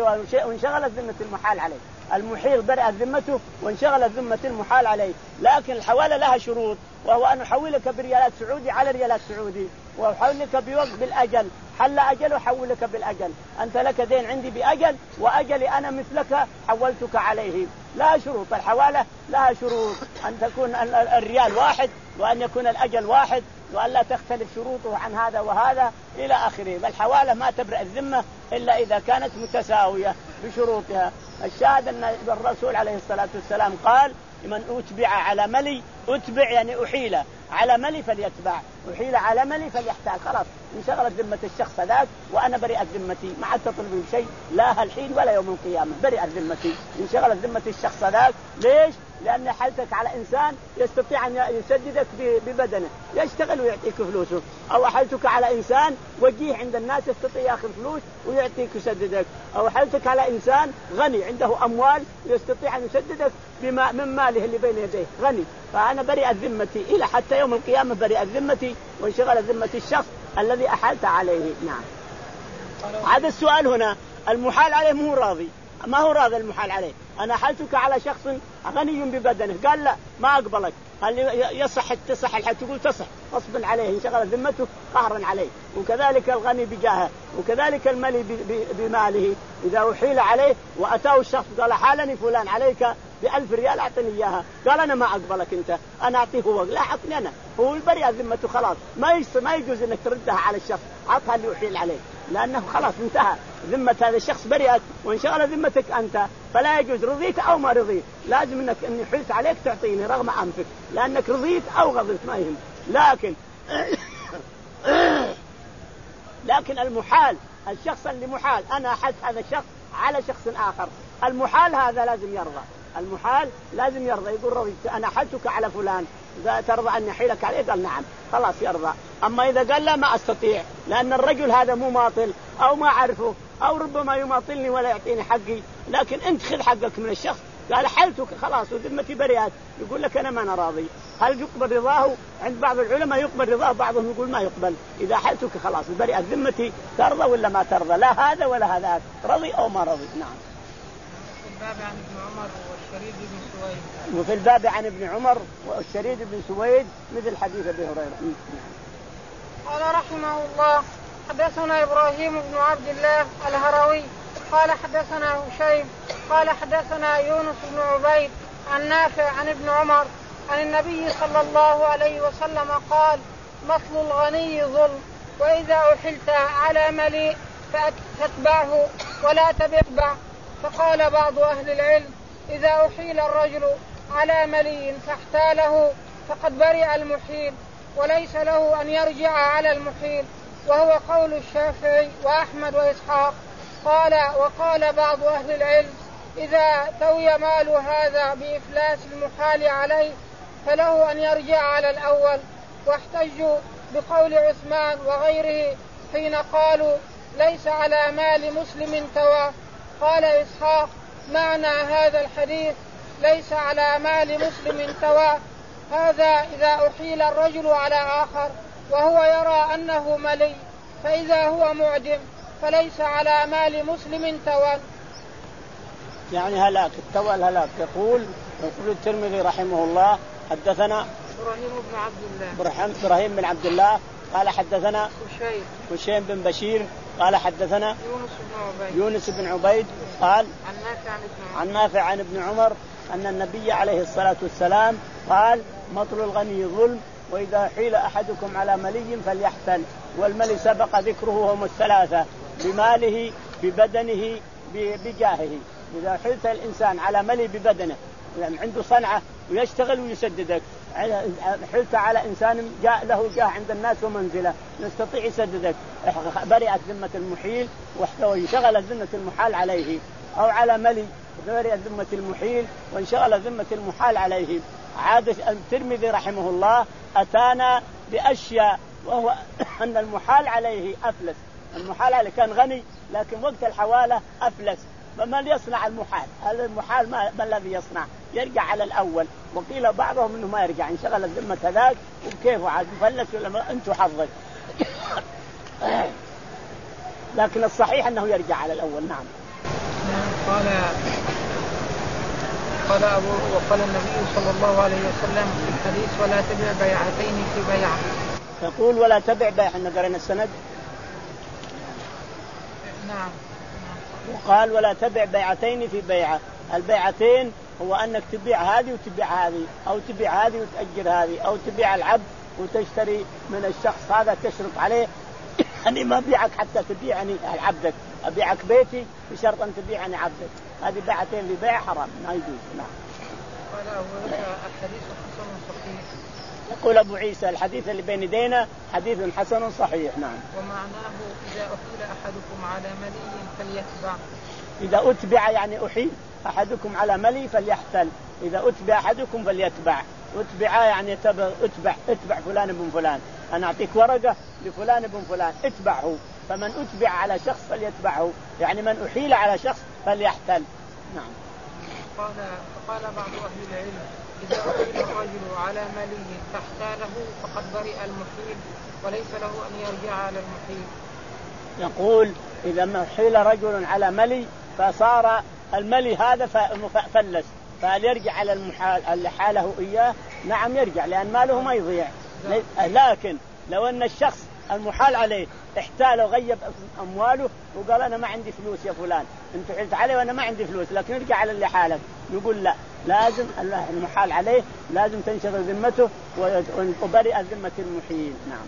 وانشغلت ذمة المحال عليه. المحيل برئت ذمته وانشغلت ذمة المحال عليه. لكن الحوالة لها شروط، وهو أن أحولك بريالات سعودي على ريالات سعودي، وأحولك بوقت بالأجل، حل أجل وحولك بالأجل. أنت لك دين عندي بأجل وأجلي أنا مثلك حولتك عليه. لا شروط الحوالة، لها شروط، أن تكون الريال واحد وأن يكون الأجل واحد وأن لا تختلف شروطه عن هذا وهذا إلى آخره. الحوالة ما تبرئ الذمة إلا إذا كانت متساوية بشروطها. الشاهد أن الرسول عليه الصلاة والسلام قال من أتبع على ملي، أتبع يعني أحيل على ملي فليتبع، أحيل على ملي فليحتال. خلاص انشغلت ذمة الشخص ذاك وأنا برئت ذمتي، ما عاد تطلب شيء لا الحين ولا يوم القيامة، برئت ذمتي، انشغلت ذمة الشخص ذاك. ليش؟ لأن حالتك على إنسان يستطيع أن يسددك ببدنه، يشتغل ويعطيك فلوسه. أو حالتك على إنسان وجيه عند الناس يستطيع يأخذ فلوس ويعطيك يسددك. أو حالتك على إنسان غني عنده أموال يستطيع أن يسددك بما من ماله اللي بين يديه، غني. فأنا برئت ذمتي إلى حتى يوم القيامة، برئت ذمتي وانشغلت ذمة الشخص الذي أحلت عليه. نعم. هذا السؤال هنا، المحال عليه مو راضي، ما هو راضي المحال عليه. أنا حلتك على شخص غني ببدنه، قال لا ما أقبلك، هل يصح تصح الحج تقول تصح غصبا عليه انشغل ذمته قهرا عليه. وكذلك الغني بجاهه، وكذلك الملي بماله إذا أحيل عليه وأتاه الشخص قال حالني فلان عليك بألف ريال أعطني إياها، قال أنا ما أقبلك أنت أنا أعطيه هو، لا أعطني أنا، هو البريء ذمته خلاص ما ما يجوز أنك تردها على الشخص، عطها اللي أحيل عليه لأنه خلاص انتهى ذمة هذا الشخص بريئة وانشغل ذمتك أنت، فلا يجوز رضيت أو ما رضيت لازم أنك أني حلت عليك تعطيني رغم أنفك لأنك رضيت أو غضبت ما يهم. لكن لكن المحال الشخص اللي محال أنا أحد هذا الشخص على شخص آخر، المحال هذا لازم يرضى، المحال لازم يرضى يقول رضيت أنا حلتك على فلان ترضى أن يحيلك عليه؟ قال نعم خلاص يرضى. أما إذا قال لا ما أستطيع لأن الرجل هذا مماطل أو ما أعرفه أو ربما يماطلني ولا يعطيني حقي، لكن أنت خذ حقك من الشخص، قال حلتك خلاص وذمتي بريئات، يقول لك أنا ما أنا راضي. هل يقبل رضاه؟ عند بعض العلماء يقبل رضاه، بعضهم يقول ما يقبل، إذا حلتك خلاص بريئات ذمتي ترضى ولا ما ترضى، لا هذا ولا هذا رضي أو ما رضي. نعم. الباب عن ابن عمر والشريد بن سويد. وفي الباب عن ابن عمر والشريد بن سويد مثل حديث أبي هريرة. قال رحمه الله حدثنا إبراهيم بن عبد الله الهروي قال حدثنا هشيم قال حدثنا يونس بن عبيد عن نافع عن ابن عمر عن النبي صلى الله عليه وسلم قال مثل الغني ظلم، وإذا أحلت على مليء فاتبعه ولا تبع. فقال بعض أهل العلم إذا أحيل الرجل على ملي فاحتاله فقد برئ المحيل وليس له أن يرجع على المحيل، وهو قول الشافعي وأحمد وإسحاق. قال وقال بعض أهل العلم إذا توي مال هذا بإفلاس المحال عليه فله أن يرجع على الأول. واحتجوا بقول عثمان وغيره حين قالوا ليس على مال مسلم توى. قال إسحاق معنى هذا الحديث ليس على مال مسلم توى هذا إذا أحيل الرجل على آخر وهو يرى أنه ملي، فإذا هو معدم فليس على مال مسلم توى. يعني هلاك التوى الهلاك. يقول يقول الترمذي رحمه الله حدثنا إبراهيم بن عبد الله إبراهيم بن عبد الله قال حدثنا هشيم هشيم بن بشير قال حدثنا يونس بن عبيد يونس بن عبيد قال عن نافع عن ابن عمر عن نافع عن ابن عمر أن النبي عليه الصلاة والسلام قال مطل الغني ظلم، وإذا حيل أحدكم على ملي فليحتل. والملي سبق ذكره هم الثلاثة بماله ببدنه بجاهه. إذا حيلت الإنسان على ملي ببدنه يعني عنده صنعة ويشتغل ويسددك، حلت على إنسان جاء له جاه عند الناس ومنزله يستطيع يسددك، برئت ذمة المحيل وانشغل ذمة المحال عليه، أو على ملي برئت ذمة المحيل وانشغل ذمة المحال عليه. عاد الترمذي رحمه الله أتانا بأشياء، وهو أن المحال عليه أفلس، المحال عليه كان غني لكن وقت الحوالة أفلس، فمن يصنع المحال؟ هذا المحال ما, ما الذي يصنع؟ يرجع على الأول. وقيل بعضهم إنه ما يرجع انشغل الذمة هذاك وكيف عاد يفلس ولا أنتم حظك. لكن الصحيح أنه يرجع على الأول. نعم. قال قال أبو وقال النبي صلى الله عليه وسلم في الحديث ولا تبع بيعتين في بيعة. يقول ولا تبع بيع، احنا قرأنا السند. نعم. وقال ولا تبع بيعتين في بيعة. البيعتين هو أنك تبيع هذه وتبيع هذه، أو تبيع هذه وتأجر هذه، أو تبيع العبد وتشتري من الشخص هذا تشرط عليه أني ما أبيعك حتى تبيعني عبدك، أبيعك بيتي بشرط أن تبيعني عبدك. هذه بيعتين في بيع حرام ما يجوز. نعم. قال أبو الحديث حسن صحيح. يقول أبو عيسى الحديث اللي بين يدينا حديث حسن صحيح. نعم. ومعناه إذا أحيل أحدكم على ملي فليتبع. إذا أتبع يعني أحيل أحدكم على ملي فليحتل. إذا أتبع أحدكم فليتبع. أتبع يعني تبع أتبع أتبع فلان بن فلان، أنا أعطيك ورقة لفلان بن فلان اتبعه. فمن أتبع على شخص فليتبعه، يعني من أحيل على شخص فليحتل. نعم. قال فقال بعض أهل العلم إذا أحيل الرجل على ملي فاحتاله فقد برئ المحيل وليس له أن يرجع على المحيل. يقول إذا ما حيل رجل على ملي فصار الملي هذا فلس، فهل يرجع على المحال اللي حاله إياه نعم يرجع لأن ماله ما يضيع. لكن لو أن الشخص المحال عليه احتال وغيب أمواله وقال أنا ما عندي فلوس يا فلان، أنت حلت عليه وأنا ما عندي فلوس، لكن يرجع على اللي حالك، نقول لا، لازم المحال عليه لازم تنشر ذمته وبرئ ذمة المحيل. نعم.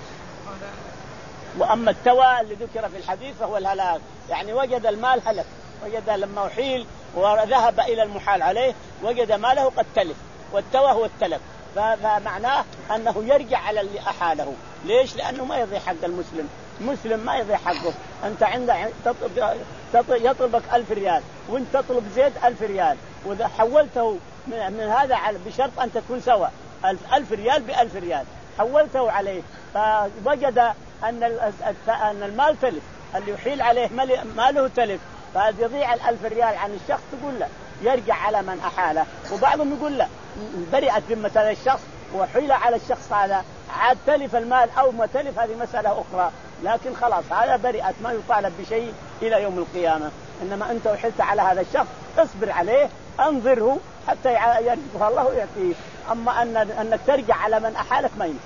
وأما التوى اللي ذكر في الحديث فهو الهلاك، يعني وجد المال هلك، وجد لما أحيل وذهب إلى المحال عليه وجد ماله قد تلف، والتوى هو التلف، فمعناه أنه يرجع على اللي أحاله. ليش؟ لأنه ما يضيع حق المسلم، مسلم ما يضيع حقه. أنت عندك يطلبك ألف ريال وأنت تطلب زيد ألف ريال، وإذا حولته من هذا بشرط أن تكون سوا، ألف ريال بألف ريال حولته عليه، فوجد أن أن المال تلف، اللي يحيل عليه ماله تلف، فيضيع الألف ريال عن الشخص، تقول له يرجع على من أحاله. وبعضهم يقول له برئت ذمة هذا الشخص وحيل على الشخص هذا، عاد تلف المال أو ما تلف هذه مسألة أخرى، لكن خلاص هذا برئت، ما يطالب بشيء إلى يوم القيامة. إنما أنت وحلت على هذا الشخص اصبر عليه، انظره حتى يرزقه الله ويعطيه. أما أن أنك ترجع على من أحالك ما يمكن.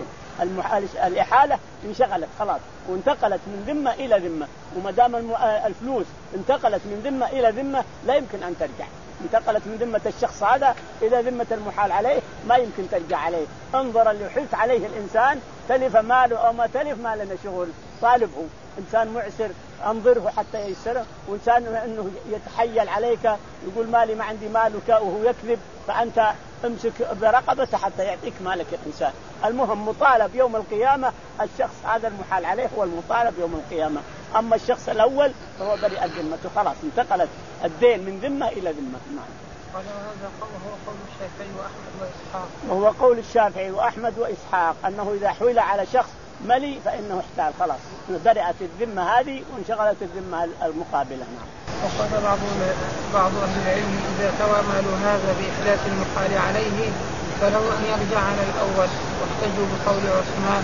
الإحالة انشغلت خلاص وانتقلت من ذمة إلى ذمة، وما دام الفلوس انتقلت من ذمة إلى ذمة لا يمكن أن ترجع، انتقلت من ذمة الشخص هذا إلى ذمة المحال عليه، ما يمكن ترجع عليه. انظر اللي حلت عليه الإنسان تلف ماله أو ما تلف، ما لنا شغل، طالبه. إنسان معسر انظره حتى ييسره، وإنسان أنه يتحيل عليك يقول مالي ما عندي مالك وهو يكذب، فأنت امسك برقبته حتى يعطيك مالك الإنسان. المهم مطالب يوم القيامة الشخص هذا المحال عليه هو المطالب يوم القيامة. أما الشخص الأول فهو برئ ذمته، خلاص انتقلت الدين من ذمة إلى ذمة. هذا هو قول الشافعي وأحمد وإسحاق. وهو قول الشافعي وأحمد وإسحاق أنه إذا حول على شخص ملي فإنه احتال، خلاص برئت الذمة هذه وانشغلت الذمة المقابلة. نعم. وقال بعض بعض أهل العلم إذا توى مال هذا بإحداث المحال عليه فله أن يرجع على الأول، واحتجوا بقول عثمان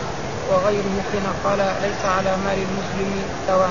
وغيره حين قال ليس على مال المسلم توى.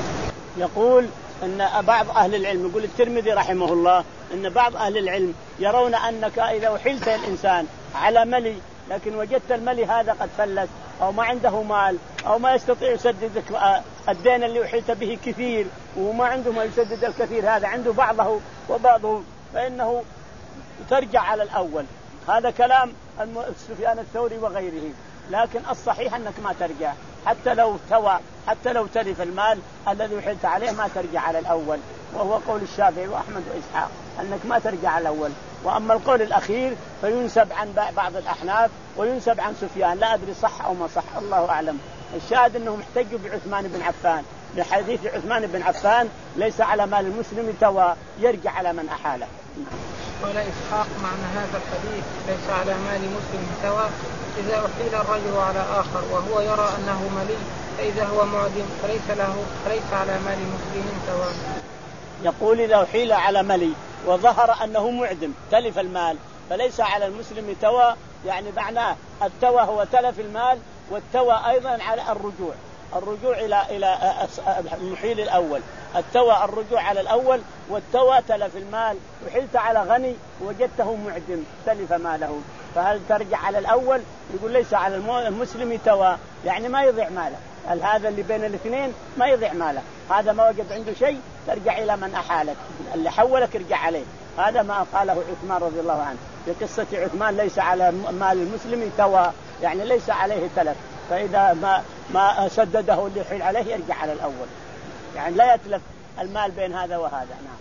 يقول أن بعض أهل العلم، يقول الترمذي رحمه الله أن بعض أهل العلم يرون أنك إذا أحلت الإنسان على ملي لكن وجدت الملي هذا قد فلت أو ما عنده مال أو ما يستطيع يسدد الدين اللي أحلت به كثير وما عنده ما يسدد الكثير، هذا عنده بعضه وبعضه، فإنه ترجع على الأول. هذا كلام سفيان الثوري وغيره، لكن الصحيح أنك ما ترجع حتى لو توى، حتى لو تلف المال الذي أحلت عليه ما ترجع على الأول، وهو قول الشافعي وأحمد وإسحاق أنك ما ترجع على الأول. وأما القول الأخير فينسب عن بعض الأحناف وينسب عن سفيان، لا أدري صح أو ما صح، الله أعلم. الشاهد أنهم احتجوا بعثمان بن عفان، بحديث عثمان بن عفان ليس على مال المسلم توى، يرجع على من أحاله. قال إسحاق معنى هذا الحديث ليس على مال مسلم توى إذا أحيل الرجل على آخر وهو يرى أنه ملي، فإذا هو معدم فليس له فليس على مال مسلم توى. يقول إذا أحيل على ملي وظهر أنه معدم تلف المال فليس على المسلم توى، يعني معناه التوى هو تلف المال، والتوى أيضا على الرجوع، الرجوع إلى إلى المحيل الأول، التوى الرجوع على الأول، والتوى تلف المال. وحلت على غني وجدته معدم تلف ماله، فهل ترجع على الأول؟ يقول ليس على المسلم توى، يعني ما يضيع ماله، هذا اللي بين الاثنين ما يضيع ماله، هذا ما وجد عنده شيء ترجع إلى من أحالك، اللي حولك ارجع عليه. هذا ما قاله عثمان رضي الله عنه في قصة عثمان، ليس على مال المسلم توى، يعني ليس عليه تلف، فإذا ما ما سدده اللي يحيل عليه يرجع على الأول، يعني لا يتلف المال بين هذا وهذا. نعم.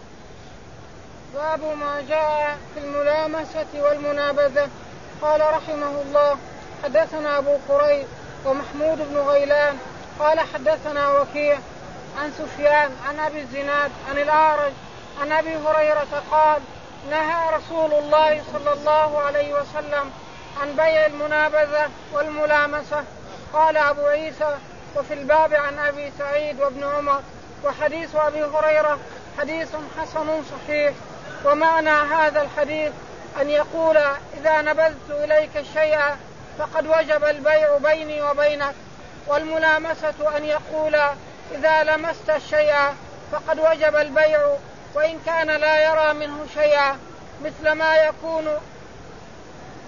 باب ما جاء في الملامسة والمنابذة. قال رحمه الله حدثنا أبو قريب ومحمود بن غيلان قال حدثنا وكيع عن سفيان عن أبي الزناد عن الأعرج عن أبي هريرة قال نهى رسول الله صلى الله عليه وسلم عن بيع المنابذة والملامسة. قال أبو عيسى وفي الباب عن أبي سعيد وابن عمر، وحديث أبي هريرة حديث حسن صحيح. ومعنى هذا الحديث أن يقول إذا نبذت إليك شيئا فقد وجب البيع بيني وبينك، والملامسة أن يقول إذا لمست الشيء فقد وجب البيع وإن كان لا يرى منه شيئا، مثل ما يكون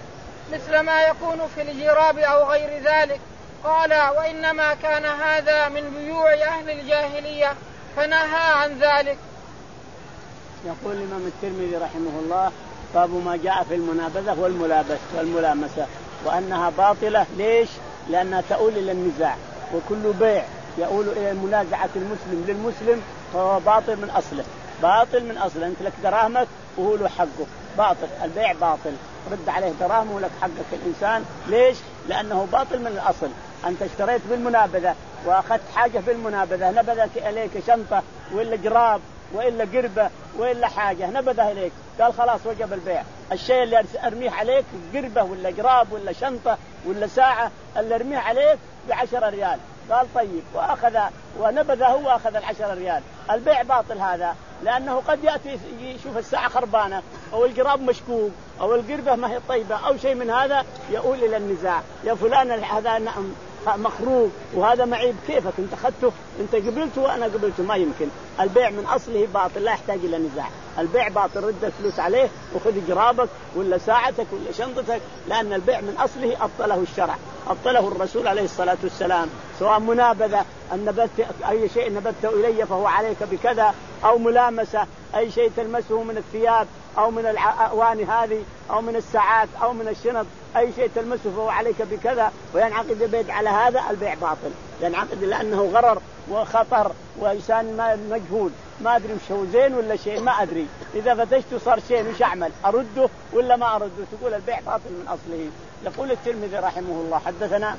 مثل ما يكون في الجراب أو غير ذلك. قال وإنما كان هذا من بيوع أهل الجاهلية فنهى عن ذلك. يقول الإمام الترمذي رحمه الله باب ما جاء في المنابذة والملابسة والملامسة وأنها باطلة. ليش؟ لأنها تؤول إلى النزاع، وكل بيع يؤول إلى منازعة المسلم للمسلم فهو باطل من أصله، باطل من أصله. أنت لك دراهمك وهو له حقه، باطل، البيع باطل، رد عليه دراهمه ولك حقك الإنسان. ليش؟ لأنه باطل من الأصل. أنت اشتريت بالمنابذة وأخذت حاجة بالمنابذة، نبذت إليك شنطة وإلا جراب وإلا قربة وإلا حاجة نبذها إليك، قال خلاص وجب البيع. الشيء اللي أرميه عليك قربة ولا جراب ولا شنطة ولا ساعة اللي أرميه عليك بعشرة ريال، قال طيب، وأخذ ونبذه وأخذ العشرة ريال. البيع باطل هذا، لأنه قد يأتي يشوف الساعة خربانة أو الجراب مشكوك أو القربة ما هي طيبة أو شيء من هذا يؤول إلى النزاع. يا فلان هذا نعم مخروق وهذا معيب، كيفك أنت أخذته، أنت قبلته وأنا قبلته، ما يمكن. البيع من أصله باطل، لا يحتاج إلى نزاع. البيع باطل، رد الفلوس عليه وخذ جرابك ولا ساعتك ولا شنطتك، لأن البيع من أصله أبطله الشرع، أبطله الرسول عليه الصلاة والسلام. سواء منابذة أن نبت أي شيء نبته إلي فهو عليك بكذا، أو ملامسة أي شيء تلمسه من الثياب أو من الأواني هذه أو من الساعات أو من الشنط، أي شيء تلمسه فهو عليك بكذا، وينعقد البيع على هذا، البيع باطل، ينعقد لأنه غرر وخطر وإنسان ما مجهول، ما أدري مش هو زين ولا شيء ما أدري، إذا فتشته صار شيء مش أعمل، أرده ولا ما أرده، تقول البيع باطل من أصله. يقول الترمذي رحمه الله حدثنا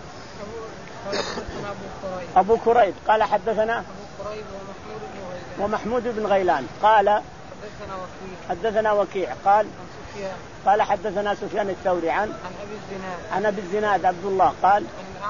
أبو كريب قال حدثنا ومحمود بن غيلان قال حدثنا وكيع قال قال حدثنا سفيان الثوري عن عن أبي الزناد عبد الله قال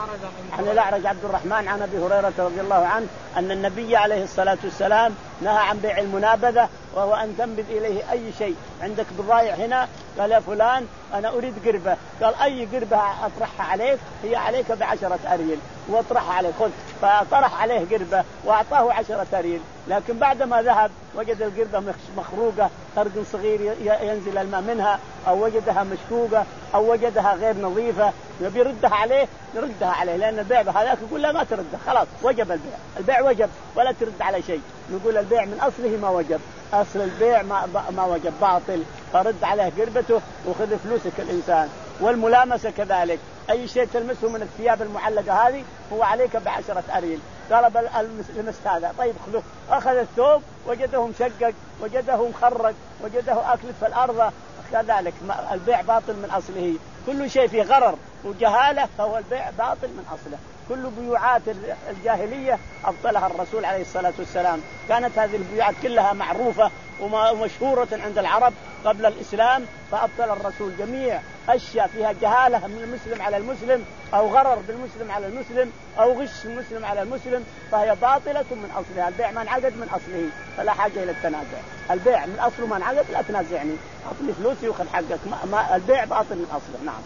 عن الأعرج عبد الرحمن عن أبي هريرة رضي الله عنه أن النبي عليه الصلاة والسلام نهى عن بيع المنابذة، وهو أن تنبذ إليه أي شيء. عندك بضائع هنا، قال يا فلان أنا أريد قربة، قال أي قربة أطرحها عليك هي عليك بعشرة أريل، واطرحها عليه خذ، فطرح عليه قربة وأعطاه عشرة أريل، لكن بعدما ذهب وجد القربة مخروقة، خرق صغير ينزل الماء منها، أو وجدها مشكوكة أو وجدها غير نظيفة، يبي يردها عليه يردها عليه، لأن البيع هذاك يقول لا ما تردها، خلاص وجب البيع، البيع وجب ولا ترد على شيء. نقول البيع من أصله ما وجب، أصل البيع ما, ما وجب، باطل، فرد عليه قربته وخذ فلوسك الإنسان. والملامسة كذلك، أي شيء تلمسه من الثياب المعلقة هذه هو عليك بعشرة أريل، طلب لمست هذا، طيب خذه، أخذ الثوب وجده مشقق وجده مخرج وجده أكلت في الأرض، كذلك البيع باطل من أصله. كل شيء فيه غرر وجهالة فهو البيع باطل من أصله. كل بيوعات الجاهلية أبطلها الرسول عليه الصلاة والسلام. كانت هذه البيوعات كلها معروفة ومشهورة عند العرب قبل الإسلام، فأبطل الرسول جميع أشياء فيها جهالة من المسلم على المسلم أو غرر بالمسلم على المسلم أو غش المسلم على المسلم، فهي باطلة من أصلها. البيع ما انعقد من أصله فلا حاجة إلى التنازع. البيع من أصله ما انعقد لا تنازعني، أعطني فلوسي وخذ حقك، ما ما البيع باطل من أصله. نعم.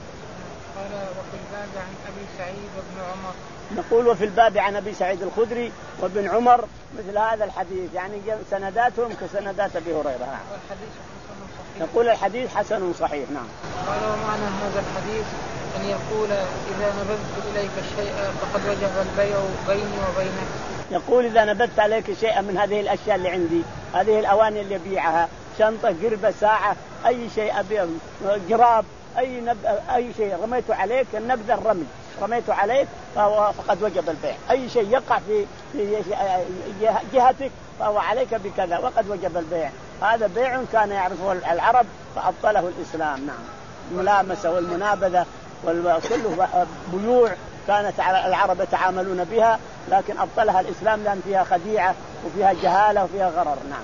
قال وفي الباب عن أبي سعيد وابن عمر. نقول وفي الباب عن أبي سعيد الخدري وابن عمر مثل هذا الحديث، يعني سنداتهم كسندات أبي هريرة. نعم. والحديث حسن صحيح. نقول الحديث حسن صحيح. نعم. قال ومعنى هذا الحديث أن يقول إذا نبذت إليك الشيء فقد وجب البيع بيني وبينك. يقول إذا نبذت عليك شيئا من هذه الأشياء اللي عندي، هذه الأواني اللي أبيعها، شنطة قربة ساعة أي شيء أبيع، جراب أي نب... أي شيء رميته عليك، النبذ الرمي رميته عليك فهو فقد وجب البيع. أي شيء يقع في في جهتك فهو عليك بكذا وقد وجب البيع. هذا بيع كان يعرفه العرب فأبطله الإسلام. نعم. الملامسة والمنابذة وكله بيوع كانت العرب يتعاملون بها، لكن أبطلها الإسلام لأن فيها خديعة وفيها جهالة وفيها غرر. نعم.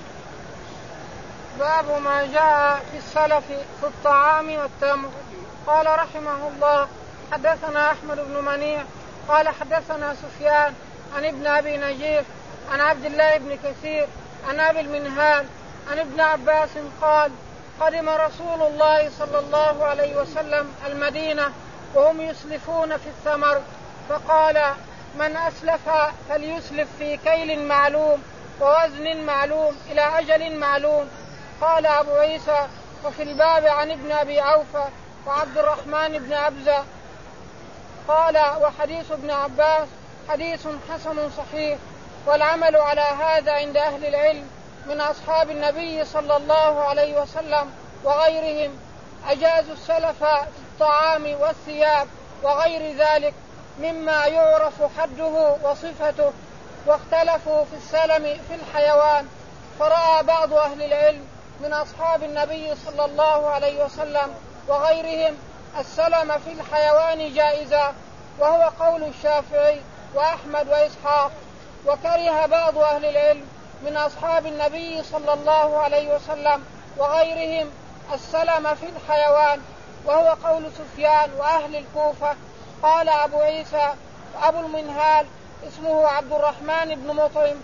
باب ما جاء في السلف في الطعام والتمر. قال رحمه الله حدثنا أحمد بن منيع قال حدثنا سفيان عن ابن أبي نجيح عن عبد الله بن كثير عن أبي المنهال عن ابن عباس قال قدم رسول الله صلى الله عليه وسلم المدينة وهم يسلفون في الثمر، فقال من أسلف فليسلف في كيل معلوم ووزن معلوم إلى أجل معلوم. قال أبو عيسى وفي الباب عن ابن أبي عوفة وعبد الرحمن بن عبزة. قال: وحديث ابن عباس حديث حسن صحيح، والعمل على هذا عند أهل العلم من أصحاب النبي صلى الله عليه وسلم وغيرهم. أجازوا السلف في الطعام والثياب وغير ذلك مما يعرف حده وصفته، واختلفوا في السلم في الحيوان. فرأى بعض أهل العلم من أصحاب النبي صلى الله عليه وسلم وغيرهم السلم في الحيوان جائزا، وهو قول الشافعي وأحمد وإسحاق. وكره بعض أهل العلم من أصحاب النبي صلى الله عليه وسلم وغيرهم السلم في الحيوان، وهو قول سفيان وأهل الكوفة. قال أبو عيسى أبو المنهال اسمه عبد الرحمن بن مطعم.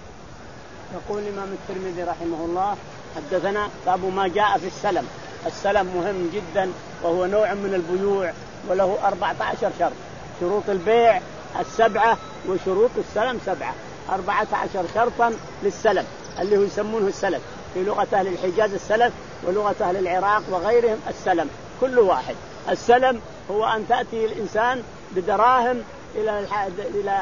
يقول الإمام الترمذي رحمه الله: حدثنا باب ما جاء في السلم. السلم مهم جدا، وهو نوع من البيوع، وله أربعة عشر شرط. شروط البيع السبعة وشروط السلم سبعة، أربعة عشر شرطا للسلم اللي هو يسمونه السلف في لغة أهل الحجاز السلف، ولغة أهل العراق وغيرهم السلم. كل واحد السلم هو أن تأتي الإنسان بدراهم إلى الح... إلى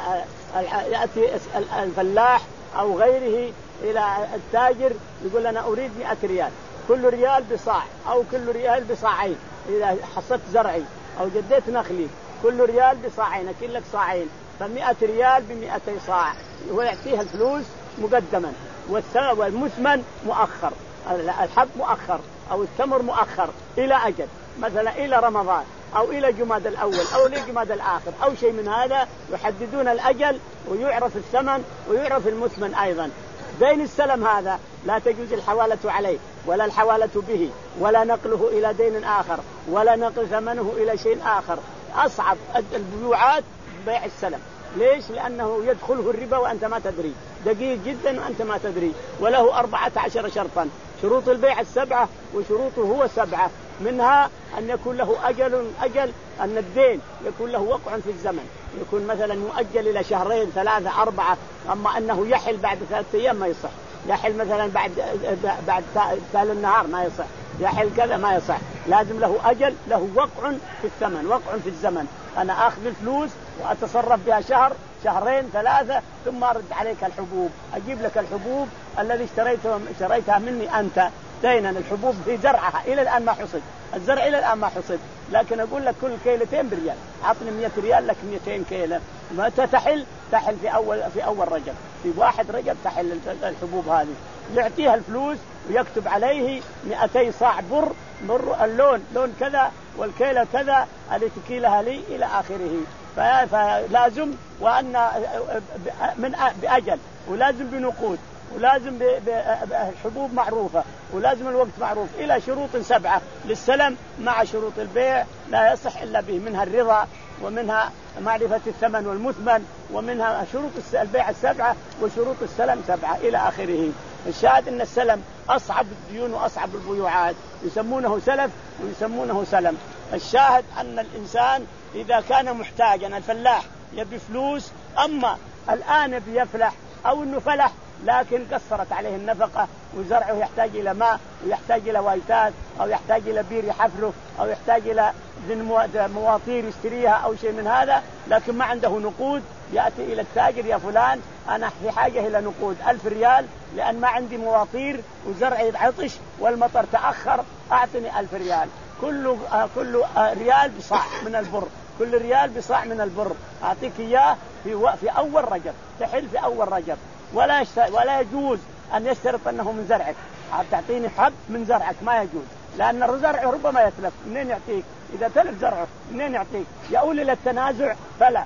يأتي الفلاح أو غيره إلى التاجر يقول أنا أريد مئة ريال، كل ريال بصاع أو كل ريال بصاعين. إذا حصدت زرعي أو جديت نخلي كل ريال بصاعين، أكل لك صاعين، فمئة ريال بمئتي صاع. هو يعطيها الفلوس مقدما، والمثمن مؤخر، الحب مؤخر أو التمر مؤخر إلى أجل، مثلا إلى رمضان أو إلى جماد الأول أو إلى جماد الآخر أو شيء من هذا، يحددون الأجل ويعرف الثمن ويعرف المثمن أيضا. دين السلم هذا لا تجوز الحوالة عليه ولا الحوالة به ولا نقله إلى دين آخر ولا نقل ثمنه إلى شيء آخر. أصعب البيوعات بيع السلم. ليش؟ لأنه يدخله الربا وأنت ما تدري، دقيق جدا وأنت ما تدري، وله أربعة عشر شرطا. شروط البيع السبعة وشروطه هو سبعة، منها أن يكون له أجل أجل أن الدين يكون له وقع في الزمن، يكون مثلا مؤجل إلى شهرين ثلاثة أربعة. أما أنه يحل بعد ثلاثة أيام ما يصح، يحل مثلا بعد بعد ثالث النهار ما يصح، يحل كذا ما يصح. لازم له أجل، له وقع في الثمن، وقع في الزمن. أنا أخذ الفلوس وأتصرف بها شهر شهرين ثلاثة ثم أرد عليك الحبوب، أجيب لك الحبوب الذي اشتريتها اشتريتها مني أنت دينا. الحبوب في زرعها إلى الآن ما حصد، الزرع إلى الآن ما حصد، لكن أقول لك كل كيلتين بريال، عطني مئة ريال لك مئتين كيلة. متى تحل؟ تحل في أول في أول رجب، في واحد رجب تحل الحبوب هذه. يعطيها الفلوس ويكتب عليه مئتي صاع بر، بر اللون لون كذا والكيلة كذا التي تكيلها لي إلى آخره. فلازم وأن من بأجل، ولازم بنقود، ولازم بحبوب معروفة، ولازم الوقت معروف، إلى شروط سبعة للسلم مع شروط البيع لا يصح إلا به، منها الرضا ومنها معرفة الثمن والمثمن، ومنها شروط البيع السبعة وشروط السلم سبعة إلى آخره. الشاهد أن السلم أصعب الديون وأصعب البيوعات، يسمونه سلف ويسمونه سلم. الشاهد أن الإنسان إذا كان محتاجا، الفلاح يبي فلوس، أما الآن بيفلح أو أنه فلح لكن قصرت عليه النفقة وزرعه يحتاج إلى ماء ويحتاج إلى وايتات أو يحتاج إلى بير يحفره أو يحتاج إلى مواطير يشتريها أو شيء من هذا، لكن ما عنده نقود، يأتي إلى التاجر: يا فلان أنا في حاجة إلى نقود ألف ريال لأن ما عندي مواطير وزرعي عطش والمطر تأخر، أعطني ألف ريال. كل كل ريال بصاع من البر، كل ريال بصاع من البر أعطيك إياه في في أول رجب، تحل في أول رجب. ولا ولا يجوز أن يشترط أنه من زرعك، تعطيني حب من زرعك، ما يجوز، لأن الزرع ربما يتلف. منين يعطيك؟ إذا تلف زرعه منين يعطيك؟ يؤول إلى التنازع. فلا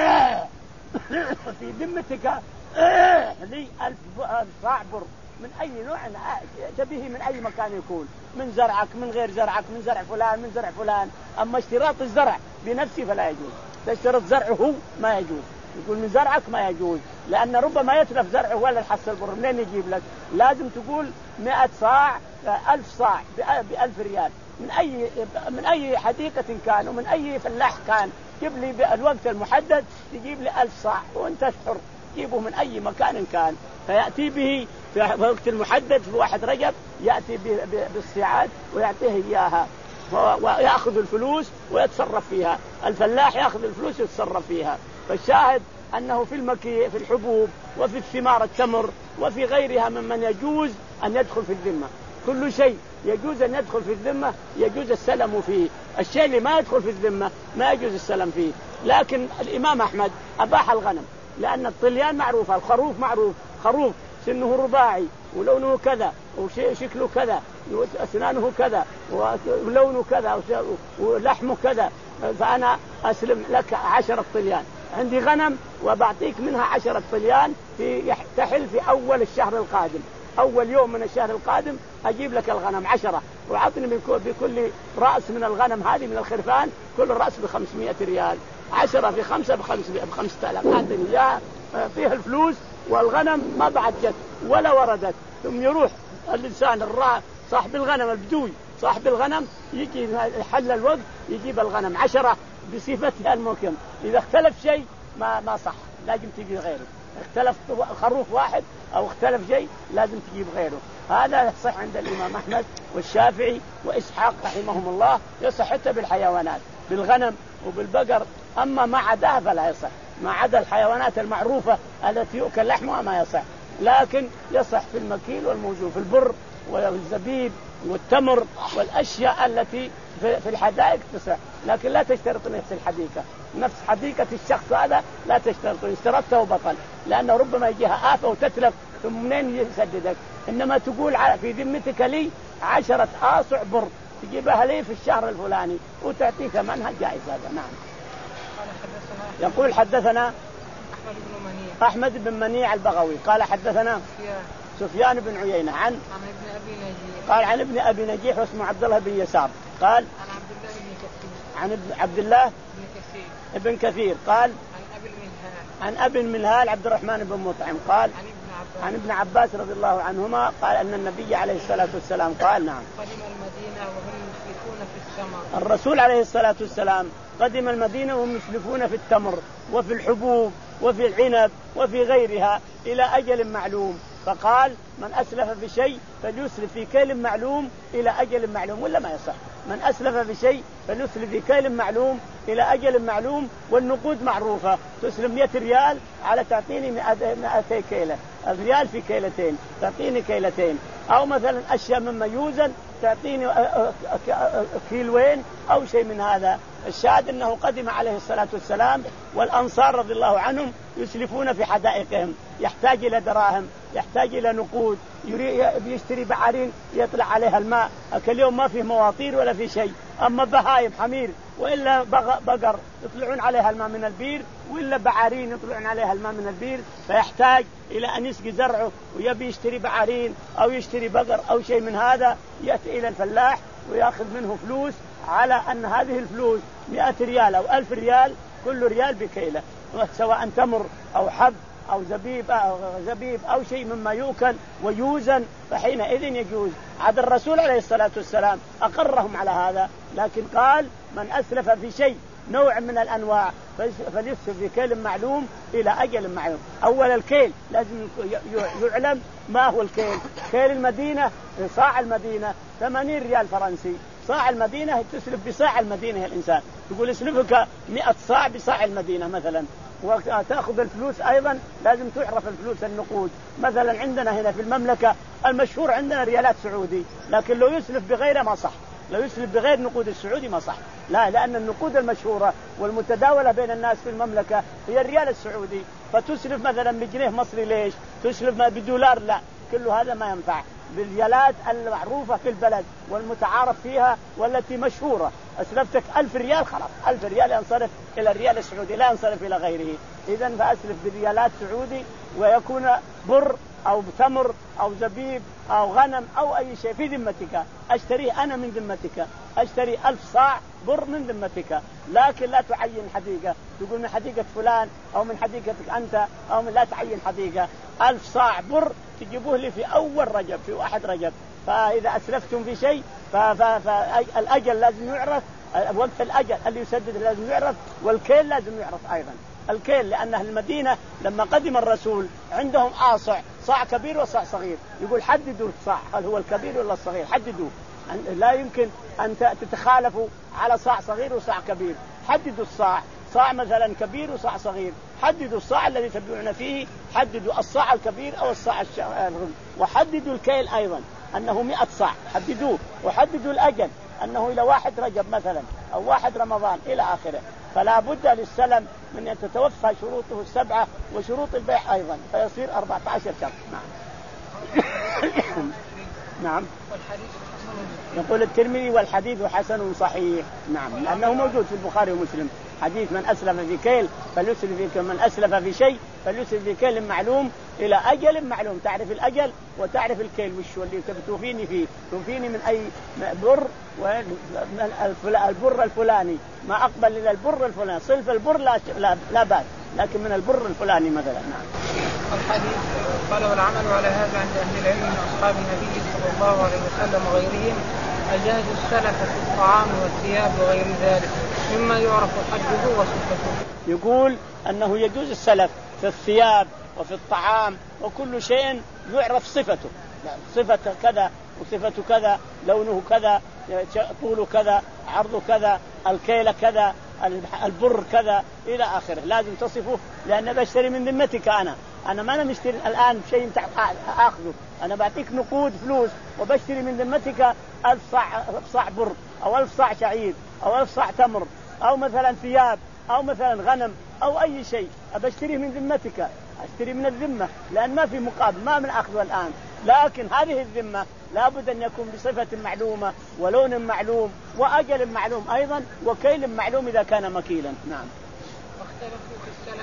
في ذمتك لي ألف صاع بر من أي نوع تبيه، من أي مكان يكون، من زرعك من غير زرعك، من زرع فلان من زرع فلان. أما اشتراط الزرع بنفسه فلا يجوز، تشترط زرعه ما يجوز، يقول من زرعك ما يجوز، لأن ربما يتلف زرعه ولا الحصل البر منين يجيب لك؟ لازم تقول مئة صاع ألف صاع بألف ريال من أي من أي حديقة كان ومن أي فلاح كان، جيب لي بالوقت المحدد تجيب لي ألف صاع وأنت حر، جيبه من أي مكان كان. فيأتي به في وقت المحدد في واحد رجب، يأتي بالصاعات ويعطيه إياها. ويأخذ الفلوس ويتصرف فيها. الفلاح يأخذ الفلوس ويتصرف فيها. فالشاهد أنه في المكي في الحبوب وفي الثمار التمر وفي غيرها ممن يجوز أن يدخل في الذمة. كل شيء يجوز أن يدخل في الذمة يجوز السلم فيه. الشيء اللي ما يدخل في الذمة ما يجوز السلم فيه. لكن الإمام أحمد أباح الغنم، لأن الطليان معروفة، الخروف معروف، خروف سنه رباعي ولونه كذا وشكله كذا وأسنانه كذا ولونه كذا ولحمه كذا، فأنا أسلم لك عشرة طليان. عندي غنم وبعطيك منها عشرة طليان في تحل في أول الشهر القادم، أول يوم من الشهر القادم أجيب لك الغنم عشرة، وعطني بكل رأس من الغنم هذه من الخرفان كل رأس بخمسمائة ريال، عشرة في خمسة بخمسمائة بخمسة آلاف، أعطني إياها فيها الفلوس والغنم ما بعد جت ولا وردت. ثم يروح الإنسان الراعي صاحب الغنم البدوي صاحب الغنم يجي حل الوقت يجيب الغنم عشرة بصفتها الممكن. إذا اختلف شيء ما ما صح، لازم تجي غيره. اختلف خروف واحد أو اختلف شيء لازم تجيب غيره. هذا يصح عند الإمام أحمد والشافعي وإسحاق رحمهم الله، يصح حتى بالحيوانات بالغنم وبالبقر، أما ما عداها فلا يصح. ما عدا الحيوانات المعروفة التي يؤكل لحمها ما يصح، لكن يصح في المكيل والموزون، في البر والزبيب والتمر والأشياء التي في الحدائق تصح، لكن لا تشترط نفس الحديقة، نفس حديقة الشخص هذا لا تشترط، اشترطته وبطل، لأنه ربما يجيها آفة وتتلف ثم منين يسددك. إنما تقول في ذمتك لي عشرة آصع بر تجيبها لي في الشهر الفلاني وتعطيك منها جائز. هذا نعم. يقول حدثنا أحمد بن منيع أحمد بن منيع البغوي قال حدثنا سفيان بن عيينة عن عن ابن أبي نجيح قال عن ابن أبي نجيح واسمه عبد الله بن يسار قال عن عبد الله بن كثير عن عبد الله بن كثير ابن كثير قال عن أبي المنهال عن أبي المنهال عبد الرحمن بن مطعم قال عن ابن عباس عن ابن عباس رضي الله عنهما قال أن النبي عليه الصلاة والسلام قال نعم قدم المدينة وهم يسلفون في الثمر. الرسول عليه الصلاة والسلام قدم المدينة وهم يسلفون في التمر وفي الحبوب وفي العنب وفي غيرها إلى أجل معلوم، فقال من أسلف بشيء فليسلف في كيل معلوم إلى أجل معلوم، ولا ما يصح؟ من أسلف بشيء فليسلف في كيل معلوم إلى أجل معلوم، والنقود معروفة، تسلم مئة ريال على تعطيني مئتي كيلة، الريال في كيلتين تعطيني كيلتين، أو مثلا أشياء مما يوزن تعطيني كيلوين أو شيء من هذا. الشاهد أنه قدم عليه الصلاة والسلام والأنصار رضي الله عنهم يسلفون في حدائقهم، يحتاج إلى دراهم، يحتاج إلى نقود، يشتري بعارين يطلع عليها الماء، اليوم ما فيه مواطير ولا في شيء، أما بهايم حمير وإلا بقر يطلعون عليها الماء من البير، وإلا بعارين يطلعون عليها الماء من البير، فيحتاج إلى أن يسقي زرعه ويبي يشتري بعارين أو يشتري بقر أو شيء من هذا، يأتي إلى الفلاح ويأخذ منه فلوس على أن هذه الفلوس مئة ريال أو ألف ريال، كل ريال بكيلة، سواء تمر أو حب أو زبيب أو زبيب أو شيء مما يؤكل ويوزن، فحينئذ يجوز. عاد الرسول عليه الصلاة والسلام أقرهم على هذا، لكن قال من أسلف في شيء نوع من الأنواع فليسلف في كيل معلوم إلى أجل معلوم. أول الكيل لازم يعلم ما هو الكيل. كيل المدينة صاع المدينة ثمانين ريال فرنسي، صاع المدينة تسلف بصاع المدينة الإنسان، يقول اسلفك مئة صاع بصاع المدينة مثلا، وتأخذ الفلوس أيضا لازم تعرف الفلوس النقود. مثلا عندنا هنا في المملكة المشهور عندنا ريالات سعودي، لكن لو يسلف بغيره ما صح، لو يسلف بغير نقود السعودي ما صح، لا، لأن النقود المشهورة والمتداولة بين الناس في المملكة هي الريال السعودي، فتسلف مثلا بجنيه مصري ليش؟ تسلف ما بدولار؟ لا، كل هذا ما ينفع. بالريالات المعروفة في البلد والمتعارف فيها والتي مشهورة، أسلفتك ألف ريال خلاص، ألف ريال ينصرف إلى الريال السعودي لا ينصرف إلى غيره، إذن فأسلف بريالات سعودي، ويكون بر أو تمر أو زبيب أو غنم أو أي شيء في ذمتك، أشتريه أنا من ذمتك، أشتري ألف صاع بر من ذمتك، لكن لا تعين حديقة، تقول من حديقة فلان أو من حديقتك أنت أو من، لا تعين حديقة. ألف صاع بر تجيبوه لي في أول رجب، في واحد رجب، فإذا أسلفتم في شيء فالأجل لازم يعرف، وقت الأجل اللي يسدد لازم يعرف، والكيل لازم يعرف أيضا الكيل، لأن أهل المدينة لما قدم الرسول عندهم آصع، صاع كبير وصاع صغير، يقول حددوا الصاع هل هو الكبير ولا الصغير، حددوا، لا يمكن أن تتخالفوا على صاع صغير وصاع كبير. حددوا الصاع، صاع مثلا كبير وصاع صغير، حددوا الصاع الذي تبيعون فيه، حددوا الصاع الكبير أو الصاع الصغير، وحددوا الكيل أيضا أنه مئة صاع، حددوه، وحددوا الأجل أنه إلى واحد رجب مثلا أو واحد رمضان إلى آخره. فلا بد للسلم من أن تتوفى شروطه السبعة وشروط البيع أيضا، فيصير أربعة عشر شرط. نعم. نعم. يقول الترمذي والحديث حسن صحيح. نعم، لأنه موجود في البخاري ومسلم حديث من أسلف في كيل فليسلف في كيل، من أسلف في شيء فليسلف في كيل معلوم إلى أجل معلوم. تعرف الأجل وتعرف الكيل وش اللي توفيني فيه، توفيني من أي بر، البر الفلاني ما أقبل إلى البر الفلاني، صلف البر لا, لا, لا بأس، لكن من البر الفلاني مثلا. نعم. الحديث قال والعمل على هذا عند أهل العلم من أصحاب النبي صلى الله عليه وسلم وغيرهم أجاز السلف في الطعام والثياب وغير ذلك مما يعرف حده وصفته. يقول أنه يجوز السلف في الثياب وفي الطعام وكل شيء يعرف صفته، صفة كذا وصفة كذا، لونه كذا، طوله كذا، عرضه كذا، الكيل كذا، البر كذا إلى آخره، لازم تصفه. لأن بشتري من ذمتك أنا أنا ما أنا مشتري الآن شيء أخذه، أنا بعطيك نقود فلوس وبشتري من ذمتك ألف صاع صاع بر أو ألف صاع شعير أو ألف صاع تمر أو مثلا ثياب أو مثلا غنم أو أي شيء أبشتري من ذمتك، أشتري من الذمة لأن ما في مقابل، ما من أخذه الآن. لكن هذه الذمة لابد أن يكون بصفة معلومة ولون معلوم وأجل معلوم أيضا وكيل معلوم إذا كان مكيلا. نعم. واختلفوا في السلم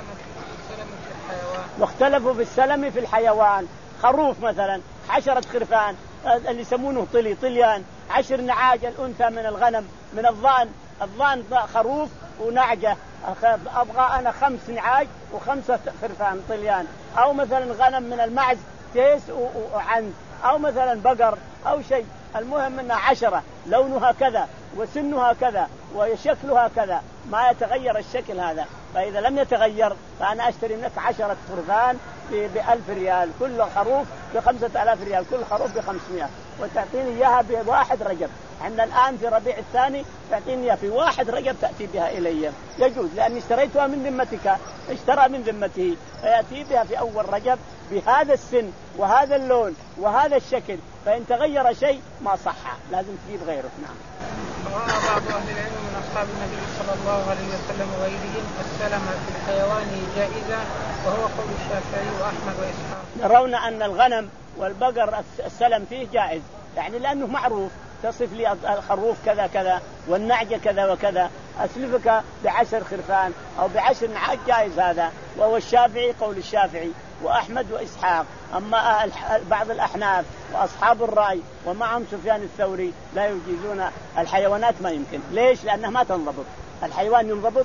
في الحيوان. واختلفوا في السلم في الحيوان. خروف مثلا عشرة خرفان اللي يسمونه طلي طليان، عشر نعاج الأنثى من الغنم، من الضان، الضان خروف ونعجة، أبغى أنا خمس نعاج وخمسة خرفان طليان. أو مثلا غنم من المعز تيس وعند، أو مثلا بقر أو شيء، المهم أنها عشرة، لونها كذا وسنها كذا وشكلها كذا، ما يتغير الشكل هذا. فإذا لم يتغير فأنا أشتري منك عشرة خرفان بألف ريال، كل خروف بخمسة آلاف ريال، كل خروف بخمسمائة، وتعطيني إياها بواحد رجب. عندنا الآن في ربيع الثاني تعطيني إياها في واحد رجب، تأتي بها إلي، يجوز، لأني اشتريتها من ذمتك، اشترى من ذمته، فيأتي بها في أول رجب بهذا السن وهذا اللون وهذا الشكل. فإن تغير شيء ما صح، لازم تجيب غيره. نعم. ورأى بعض أهل العلم من أصحاب النبي صلى الله عليه وسلم وغيرهم السلم في الحيوان جائزة، وهو قول الشافعي وأحمد وإسحاق. يرون أن الغنم والبقر السلم فيه جائز، يعني لأنه معروف، تصف لي الخروف كذا كذا والنعجة كذا وكذا، أسلفك بعشر خرفان أو بعشر نعاج، جائز هذا. وهو الشافعي قول الشافعي وأحمد وإسحاق. أما بعض الأحناف وأصحاب الرأي ومعهم سفيان الثوري لا يجيزون الحيوانات، ما يمكن. ليش؟ لأنها ما تنضبط. الحيوان ينضبط،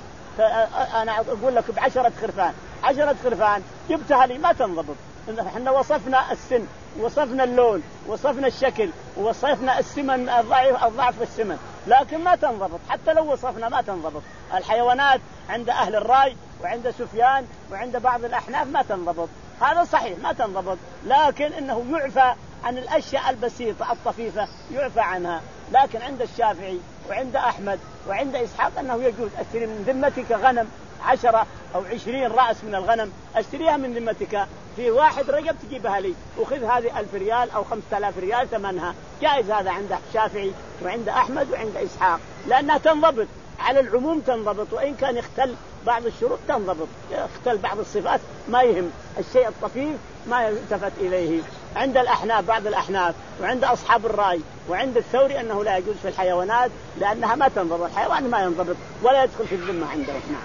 فأنا أقول لك بعشرة خرفان، عشرة خرفان جبتها لي ما تنضبط. احنا وصفنا السن، وصفنا اللون، وصفنا الشكل، ووصفنا السمن الضعيف الضعف في السمن، لكن ما تنضبط. حتى لو وصفنا ما تنضبط. الحيوانات عند أهل الرأي وعند سفيان وعند بعض الأحناف ما تنضبط، هذا صحيح ما تنضبط، لكن إنه يعفى عن الأشياء البسيطة الطفيفة، يعفى عنها. لكن عند الشافعي وعند أحمد وعند إسحاق أنه يجوز أشتري من ذمتك غنم عشرة أو عشرين رأس من الغنم، أشتريها من ذمتك في واحد رجب تجيبها لي، وخذ هذه ألف ريال أو خمسة آلاف ريال ثمنها، جائز هذا عند الشافعي وعند أحمد وعند إسحاق، لأنها تنضبط على العموم، تنضبط، وإن كان يختل بعض الشروط تنضبط، يختل بعض الصفات ما يهم، الشيء الطفيف ما يلتفت إليه. عند الأحناف بعض الأحناف وعند أصحاب الرأي وعند الثوري أنه لا يجوز في الحيوانات لأنها ما تنضبط، الحيوان ما ينضبط ولا يدخل في الذمة عنده. نعم.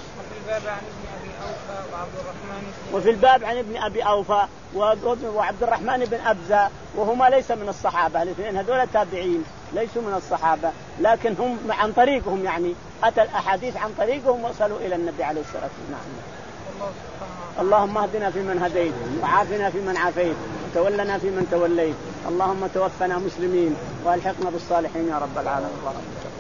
وفي الباب عن ابن أبي أوفى وعبد الرحمن بن أبزة، وهما ليس من الصحابة، الاثنين هذول تابعين ليسوا من الصحابة، لكن هم عن طريقهم، يعني أتى الأحاديث عن طريقهم وصلوا إلى النبي عليه الصلاة والسلام. نعم. اللهم اهدنا فيمن هديت، وعافنا فيمن عافيت، وتولنا فيمن توليت، اللهم توفنا مسلمين والحقنا بالصالحين يا رب العالمين.